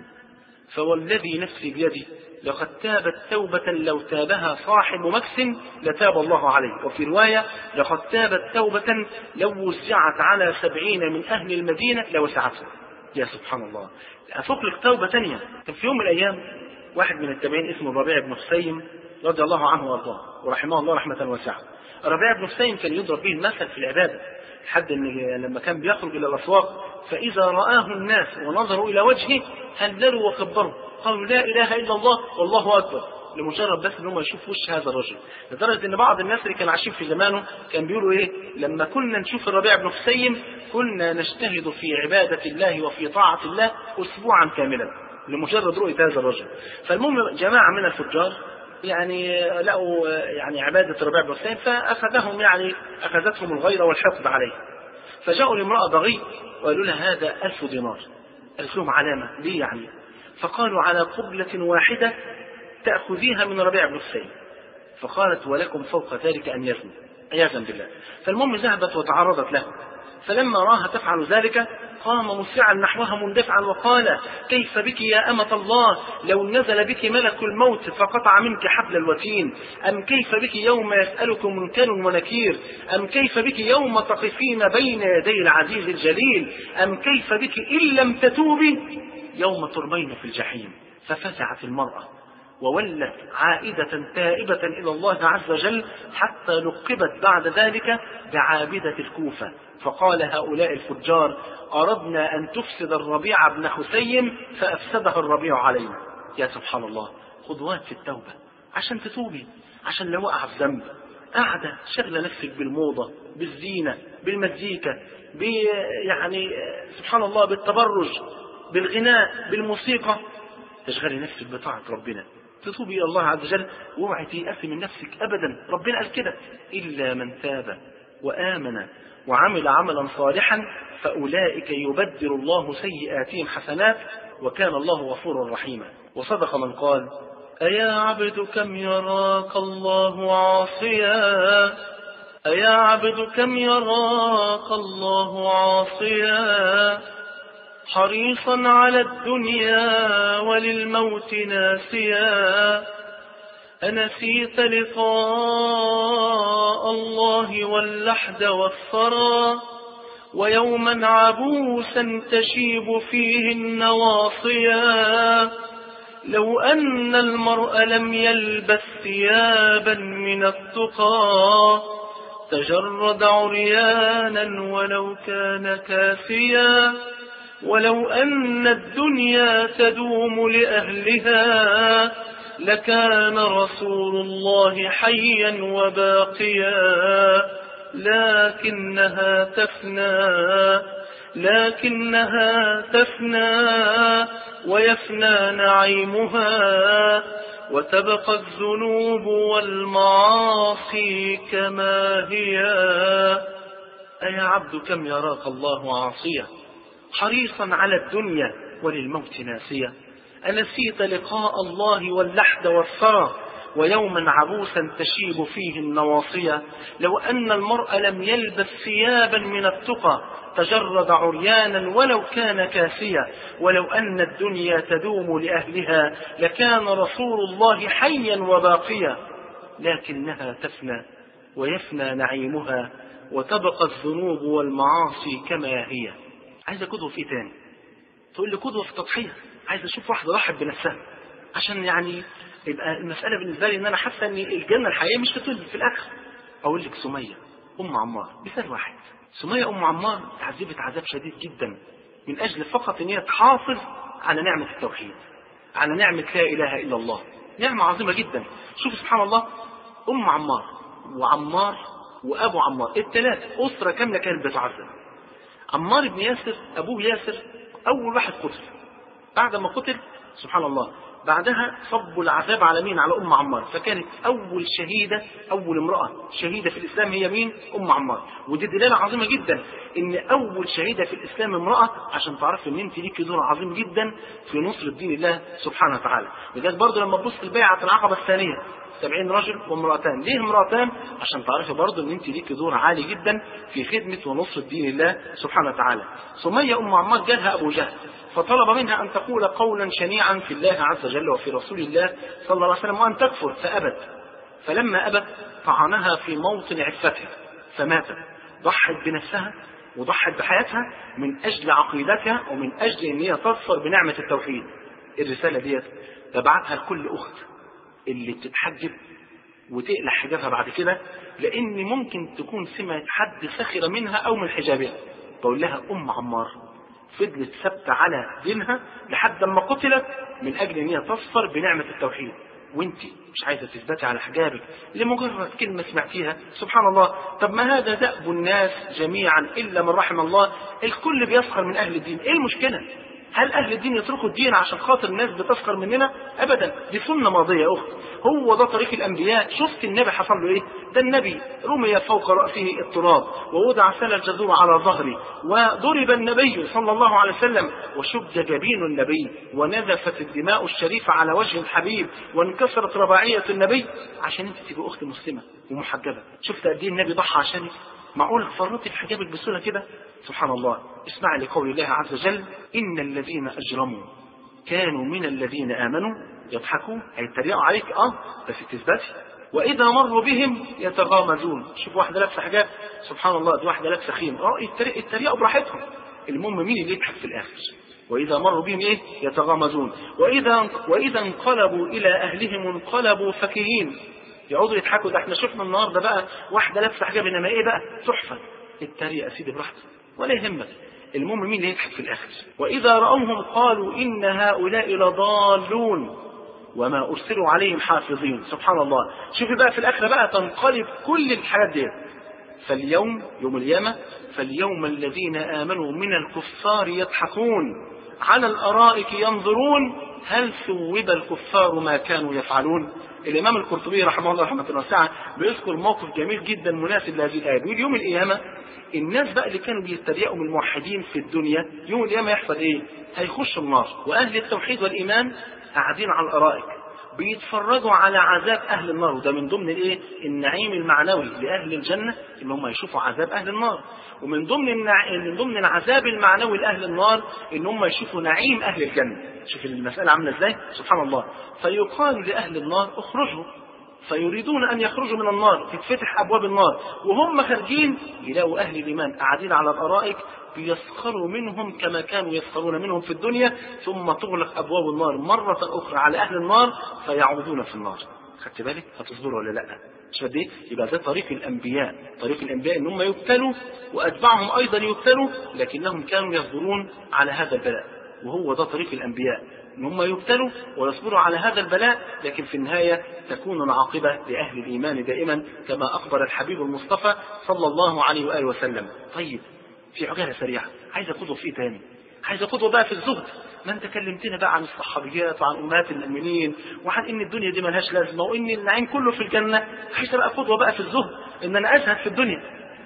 فوالذي نفسي بيدي لقد تابت توبة لو تابها صاحب مكس لتاب الله عليه. وفي رواية: لقد تابت توبة لو وزعت على سبعين من أهل المدينة لوسعتهم. يا سبحان الله، أفوق لك توبة تانية. كان في يوم من الأيام واحد من التابعين اسمه الربيع بن حسين رضي الله عنه وارضاه ورحمه الله رحمة واسعة. الربيع بن حسين كان يضرب به المثل في العبادة، حد ان لما كان بيخرج الى الاسواق فاذا رآه الناس ونظروا الى وجهه هللوا وكبروا، قالوا: لا اله الا الله والله اكبر، لمجرد بس ان هم يشوفوا وش هذا الرجل. لدرجه ان بعض الناس اللي كانوا عايشين في زمانه كان بيقولوا ايه: لما كنا نشوف الربيع بن حسين كنا نجتهد في عبادة الله وفي طاعة الله اسبوعا كاملا لمجرد رؤية هذا الرجل. فالمهم جماعة من الفجار يعني لقوا يعني عبادة الربيع بن حسين فأخذهم يعني أخذتهم الغيرة والحقد عليه، فجاءوا لامرأة بغي وقالوا لها: هذا ألف دينار. قالت لهم: علامة ليه يعني؟ فقالوا: على قبلة واحدة تأخذيها من ربيع بن حسين. فقالت: ولكم فوق ذلك أن يزنوا عياذا بالله. فالمهم ذهبت وتعرضت له، فلما راها تفعل ذلك قام مسرعا نحوها مندفعا وقال: كيف بك يا أمة الله لو نزل بك ملك الموت فقطع منك حبل الوتين؟ أم كيف بك يوم يسألك منكر ونكير؟ أم كيف بك يوم تقفين بين يدي العزيز الجليل؟ أم كيف بك إن لم تتوبي يوم ترمين في الجحيم؟ ففزعت المرأة وولت عائدة تائبة إلى الله عز وجل حتى لقبت بعد ذلك بعابدة الكوفة. فقال هؤلاء الفجار: أردنا أن تفسد الربيع بن حسين فأفسده الربيع علينا. يا سبحان الله، خطوات في التوبة عشان تتوبي، عشان لو وقع في ذنب قاعدة شغلة نفسك بالموضة بالزينة بالمزيكا يعني سبحان الله بالتبرج بالغناء بالموسيقى، تشغلي نفسك بطاعة ربنا، تتوبي إلى الله عز وجل واوعي تيأسي من نفسك أبدا. ربنا قال كده: إلا من تاب وآمن وعمل عملا صالحا فأولئك يبدل الله سيئاتهم حسنات وكان الله غفورا رحيما. وصدق من قال: أيا عبد كم يراك الله عاصيا، أيا عبد كم يراك الله عاصيا، حريصا على الدنيا وللموت ناسيا، أنسيت لقاء الله واللحد والثرى، ويوما عبوسا تشيب فيه النواصيا، لو أن المرء لم يلبس ثيابا من التقى تجرد عريانا ولو كان كاسيا، ولو أن الدنيا تدوم لأهلها لكان رسول الله حيا وباقيا، لكنها تفنى لكنها تفنى ويفنى نعيمها، وتبقى الذنوب والمعاصي كما هي. أيا عبد كم يراك الله عاصيا، حريصا على الدنيا وللموت ناسيا، أنسيت لقاء الله واللحد والثرى، ويوما عبوسا تشيب فيه النواصية، لو أن المرء لم يلبس ثيابا من التقى تجرد عريانا ولو كان كاسيا، ولو أن الدنيا تدوم لأهلها لكان رسول الله حيا وباقيا، لكنها تفنى ويفنى نعيمها، وتبقى الذنوب والمعاصي كما هي. عايز قدوة في تاني؟ تقول لي قدوة في التضحية، عايز اشوف واحدة ضحت بنفسها عشان يعني يبقى المسألة بالنسبة لي ان انا حاسة ان الجنة الحقيقية مش هتولد في الاخر. اقول لك سمية ام عمار مثال واحد. سمية ام عمار تعذبت عذاب شديد جدا من اجل فقط ان هي تحافظ على نعمة التوحيد، على نعمة لا اله الا الله، نعمة عظيمة جدا. شوف سبحان الله، ام عمار وعمار وابو عمار الثلاث اسرة كاملة كانت بتعذب. عمار بن ياسر ابوه ياسر اول واحد قتل، بعد ما قتل سبحان الله بعدها صبوا العذاب على مين؟ على أم عمار. فكانت أول شهيدة، أول امرأة شهيدة في الإسلام هي مين؟ أم عمار. ودي دلالة عظيمة جدا إن أول شهيدة في الإسلام امرأة، عشان تعرف إن أنت ليك دور عظيم جدا في نصر دين الله سبحانه وتعالى. لذلك برضه لما تبص البيعة العقبة الثانية سبعين رجل وامرأتان. ليه امرأتان؟ عشان تعرفي برضه ان انت ليك دور عالي جدا في خدمة ونصرة دين الله سبحانه وتعالى. سمية ام عمار جالها ابو جهل فطلب منها ان تقول قولا شنيعا في الله عز وجل وفي رسول الله صلى الله عليه وسلم وان تكفر، فابت. فلما ابت طعنها في موطن عفتها فماتت. ضحت بنفسها وضحت بحياتها من اجل عقيدتها ومن اجل ان هي تظفر بنعمة التوحيد. الرسالة ديت تبعتها لكل اخت اللي بتتحجب وتقلع حجابها بعد كده، لان ممكن تكون سمعت حد سخر منها او من حجابها. بقول لها ام عمار فضلت ثابته على دينها لحد ما قتلت من اجل ان هي تظفر بنعمه التوحيد. وانت مش عايزه تثبتي على حجابك لمجرد كلمه سمعتيها؟ سبحان الله. طب ما هذا دأب الناس جميعا الا من رحم الله. الكل بيسخر من اهل الدين. ايه المشكله؟ هل اهل الدين يتركوا الدين عشان خاطر الناس بتسخر مننا؟ ابدا، دي سنه ماضيه يا اخت. هو ده طريق الانبياء. شفت النبي حصل له ايه؟ ده النبي رمي فوق راسه التراب ووضع سل الجزور على ظهره وضرب النبي صلى الله عليه وسلم وشج جبين النبي ونزفت الدماء الشريفه على وجه الحبيب وانكسرت رباعيه النبي عشان انت تبقى اخت مسلمه ومحجبه. شفت قد ايه النبي ضحى عشانك؟ معقول فرطتي في حجابك بسهوله كده؟ سبحان الله. اسمع لقول الله عز وجل: إن الذين أجرموا كانوا من الذين آمنوا يضحكون. هيتريقوا عليك اه بس تثبتي. وإذا مروا بهم يتغامزون. شوف واحدة لابسة حجاب، سبحان الله، دي واحدة لابسة خيم، اه يتريقوا براحتهم. المهم مين اللي يضحك في الآخر؟ وإذا مروا بهم إيه؟ يتغامزون. وإذا وإذا انقلبوا إلى أهلهم انقلبوا فكهين. يقعدوا يضحكوا. ده احنا شفنا النهارده بقى واحدة لابسة حجاب، إنما إيه بقى؟ تحفة. التريقة سيدي براحتك ولا يهمك. المهم مين اللي يضحك في الآخر؟ وإذا رأوهم قالوا إن هؤلاء لضالون وما أرسلوا عليهم حافظين. سبحان الله. شوفي بقى في الآخرة بقى تنقلب كل الحاجات دي. فاليوم يوم القيامة فاليوم الذين آمنوا من الكفار يضحكون على الأرائك ينظرون هل ثوب الكفار ما كانوا يفعلون. الإمام القرطبي رحمه الله رحمة واسعة بيذكر موقف جميل جدا مناسب لهذه الآية. بيقول يوم القيامة الناس بقى اللي كانوا بيتريقوا من الموحدين في الدنيا يوم القيامة يحصل ايه؟ هيخشوا النار. واهل التوحيد والايمان قاعدين على الارائك بيتفرجوا على عذاب اهل النار. وده من ضمن الايه؟ النعيم المعنوي لاهل الجنة ان هم يشوفوا عذاب اهل النار. ومن ضمن النع... من ضمن العذاب المعنوي لاهل النار ان هم يشوفوا نعيم اهل الجنة. شوف المسألة عاملة ازاي؟ سبحان الله. فيقال لاهل النار اخرجوا، فيريدون أن يخرجوا من النار، تتفتح أبواب النار، وهم خارجين يلاقوا أهل الإيمان قاعدين على الأرائك بيسخروا منهم كما كانوا يسخرون منهم في الدنيا، ثم تغلق أبواب النار مرة أخرى على أهل النار فيعودون في النار. خدت بالك؟ هتصبروا ولا لا؟ مش فدي؟ يبقى ده طريق الأنبياء. طريق الأنبياء إن هم يبتلوا وأتباعهم أيضا يبتلوا، لكنهم كانوا يصبرون على هذا البلاء. وهو ده طريق الأنبياء، ان هم يبتلوا ويصبروا على هذا البلاء، لكن في النهاية تكون العاقبة لأهل الإيمان دائما كما أخبر الحبيب المصطفى صلى الله عليه وآله وسلم. طيب في عجالة سريعة، عايز أقوله في تاني، عايز أقوله بقى في الزهد. ما أنت كلمتنا بقى عن الصحابيات وعن أمهات المؤمنين وعن إن الدنيا دي ملهاش لازمة وإن النعيم كله في الجنة. عايز بقى قدوة بقى في الزهد، إن أنا أزهد في الدنيا.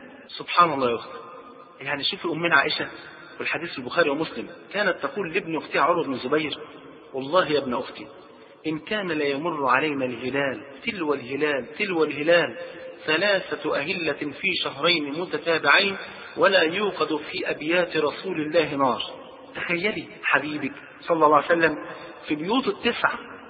سبحان الله يا أخي. يعني شوفي أمنا عائشة والحديث البخاري ومسلم كانت تقول لابن أختها عروة بن الزبير: والله يا ابن أختي إن كان لا يمر علينا الهلال تلو الهلال تلو الهلال ثلاثة أهلة في شهرين متتابعين ولا يوقد في أبيات رسول الله نار. تخيلي حبيبك صلى الله عليه وسلم في بيوت التسع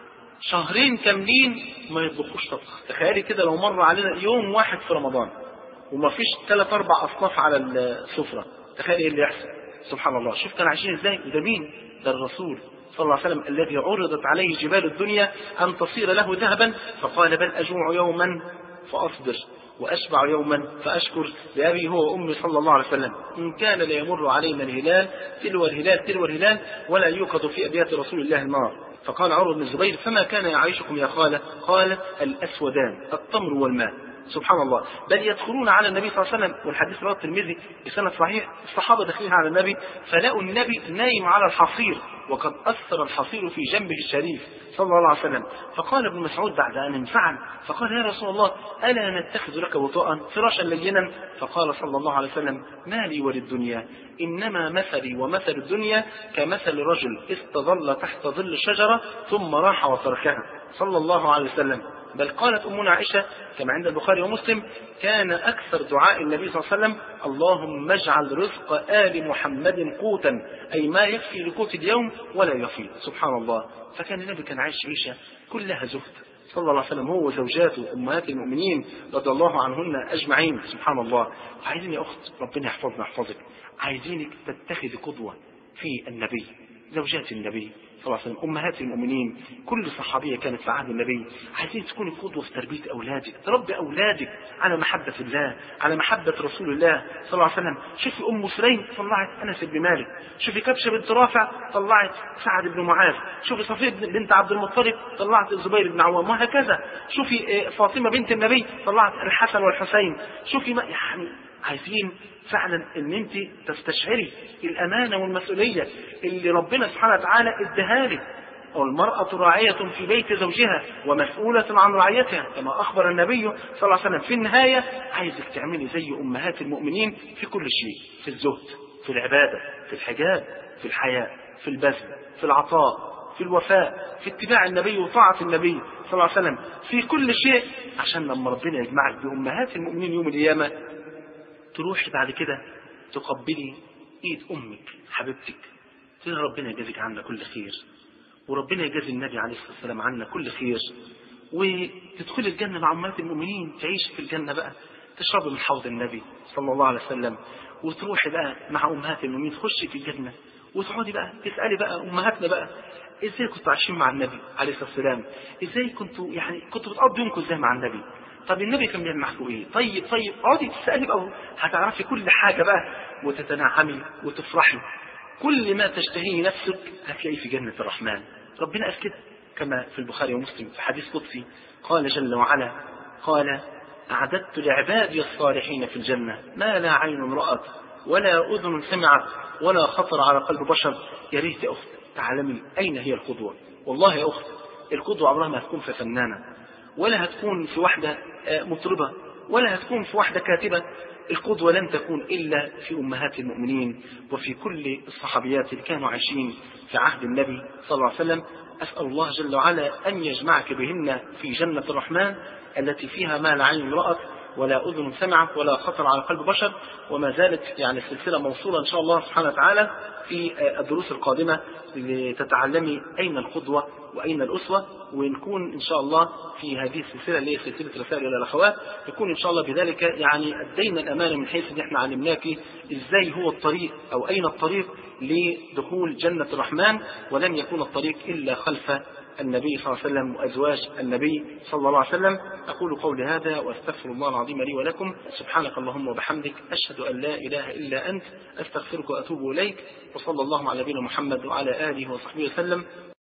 شهرين كاملين ما يطبخوش طبخ. تخيلي كده لو مر علينا يوم واحد في رمضان وما فيش ثلاث أربع أصناف على السفرة، تخيلي إيه اللي يحصل. سبحان الله. شوف كان عايشين إزاي. وده مين؟ ده الرسول صلى الله عليه وسلم الذي عرضت عليه جبال الدنيا أن تصير له ذهبا فقال: بل أجوع يوما فأصبر وأشبع يوما فأشكر لأبي هو وأمي صلى الله عليه وسلم. إن كان ليمر علينا الهلال تلو الهلال تلو الهلال ولا يوقد في أبيات رسول الله النار. فقال عروة بن الزبير: فما كان يعيشكم يا خالة؟ قالت: الأسودان التمر والماء. سبحان الله. بل يدخلون على النبي صلى الله عليه وسلم، والحديث رواه الترمذي بسند صحيح، الصحابة داخلين على النبي فلاقوا النبي نايم على الحصير وقد أثر الحصير في جنبه الشريف صلى الله عليه وسلم. فقال ابن مسعود بعد أن انفعل فقال يا رسول الله ألا نتخذ لك وطاء فراشا لينا؟ فقال صلى الله عليه وسلم ما لي وللدنيا إنما مثلي ومثل الدنيا كمثل رجل استظل تحت ظل شجرة ثم راح وتركها صلى الله عليه وسلم. بل قالت أمنا عائشة كما عند البخاري ومسلم كان أكثر دعاء النبي صلى الله عليه وسلم اللهم اجعل رزق آل محمد قوتا، أي ما يكفي لقوت اليوم ولا يفيض. سبحان الله. فكان النبي كان عايش عيشة كلها زهد صلى الله عليه وسلم، هو وزوجاته أمهات المؤمنين رضي الله عنهن أجمعين. سبحان الله. عايزين يا أخت ربنا يحفظنا يحفظك، عايزينك تتخذ قدوة في النبي، زوجات النبي صلى الله عليه وسلم، أمهات المؤمنين، كل صحابية كانت في عهد النبي. عايزين تكوني قدوة في تربية أولادك، تربي أولادك على محبة الله، على محبة رسول الله صلى الله عليه وسلم. شوفي أم سليم طلعت أنس بن مالك، شوفي كبشة بنت رافع طلعت سعد بن معاذ، شوفي صفية بنت عبد المطلب طلعت الزبير بن عوام، وهكذا. شوفي فاطمة بنت النبي طلعت الحسن والحسين. شوفي ما يعني عايزين فعلا ان انت تستشعري الامانه والمسؤوليه اللي ربنا سبحانه وتعالى اداها لك. والمراه راعيه في بيت زوجها ومسؤوله عن رعيتها كما اخبر النبي صلى الله عليه وسلم. في النهايه عايزك تعملي زي امهات المؤمنين في كل شيء، في الزهد، في العباده، في الحجاب، في الحياء، في البذل، في العطاء، في الوفاء، في اتباع النبي وطاعه النبي صلى الله عليه وسلم، في كل شيء، عشان لما ربنا يجمعك بامهات المؤمنين يوم القيامه تروحي بعد كده تقبلي ايد امك حبيبتك، تقول ربنا يجازيك عنا كل خير، وربنا يجازي النبي عليه الصلاه والسلام عنا كل خير، وتدخلي الجنه مع امهات المؤمنين، تعيشي في الجنه بقى، تشربي من حوض النبي صلى الله عليه وسلم، وتروحي بقى مع امهات المؤمنين تخشي في الجنه، وتقعدي بقى تسالي بقى امهاتنا بقى ازاي كنتوا عايشين مع النبي عليه الصلاه والسلام، ازاي كنتوا يعني كنتوا بتقضوا يومكم ازاي مع النبي، طب النبي كان بيعمل معكم ايه، طيب طيب اقعدي تسالي بقى، هتعرفي كل حاجه بقى، وتتنعمي وتفرحي. كل ما تشتهيه نفسك هتلاقيه في جنه الرحمن. ربنا قال كده كما في البخاري ومسلم في حديث قدسي، قال جل وعلا قال اعددت لعبادي الصالحين في الجنه ما لا عين رأت ولا اذن سمعت ولا خطر على قلب بشر. يا ريت يا اخت تعلمي اين هي القدوه. والله يا اخت القدوه عمرها ما هتكون في فنانه، ولا هتكون في واحدة مطربة، ولا هتكون في واحدة كاتبة. القدوة لن تكون إلا في أمهات المؤمنين وفي كل الصحابيات اللي كانوا عايشين في عهد النبي صلى الله عليه وسلم. أسأل الله جل وعلا أن يجمعك بهن في جنة الرحمن التي فيها ما لا عين رأت ولا أذن سمعت ولا خطر على قلب بشر. وما زالت يعني السلسلة موصولة إن شاء الله سبحانه وتعالى في الدروس القادمة لتتعلمي أين القدوة وأين الأسوة، ونكون إن شاء الله في هذه السلسلة اللي هي سلسلة رسائل إلى الأخوات يكون إن شاء الله بذلك يعني أدينا الأمانة من حيث أن احنا علمناك إزاي هو الطريق أو أين الطريق لدخول جنة الرحمن، ولن يكون الطريق إلا خلف النبي صلى الله عليه وسلم وأزواج النبي صلى الله عليه وسلم. أقول قولي هذا وأستغفر الله العظيم لي ولكم. سبحانك اللهم وبحمدك أشهد أن لا إله إلا أنت أستغفرك وأتوب إليك. وصلى الله على نبينا محمد وعلى آله وصحبه وسلم.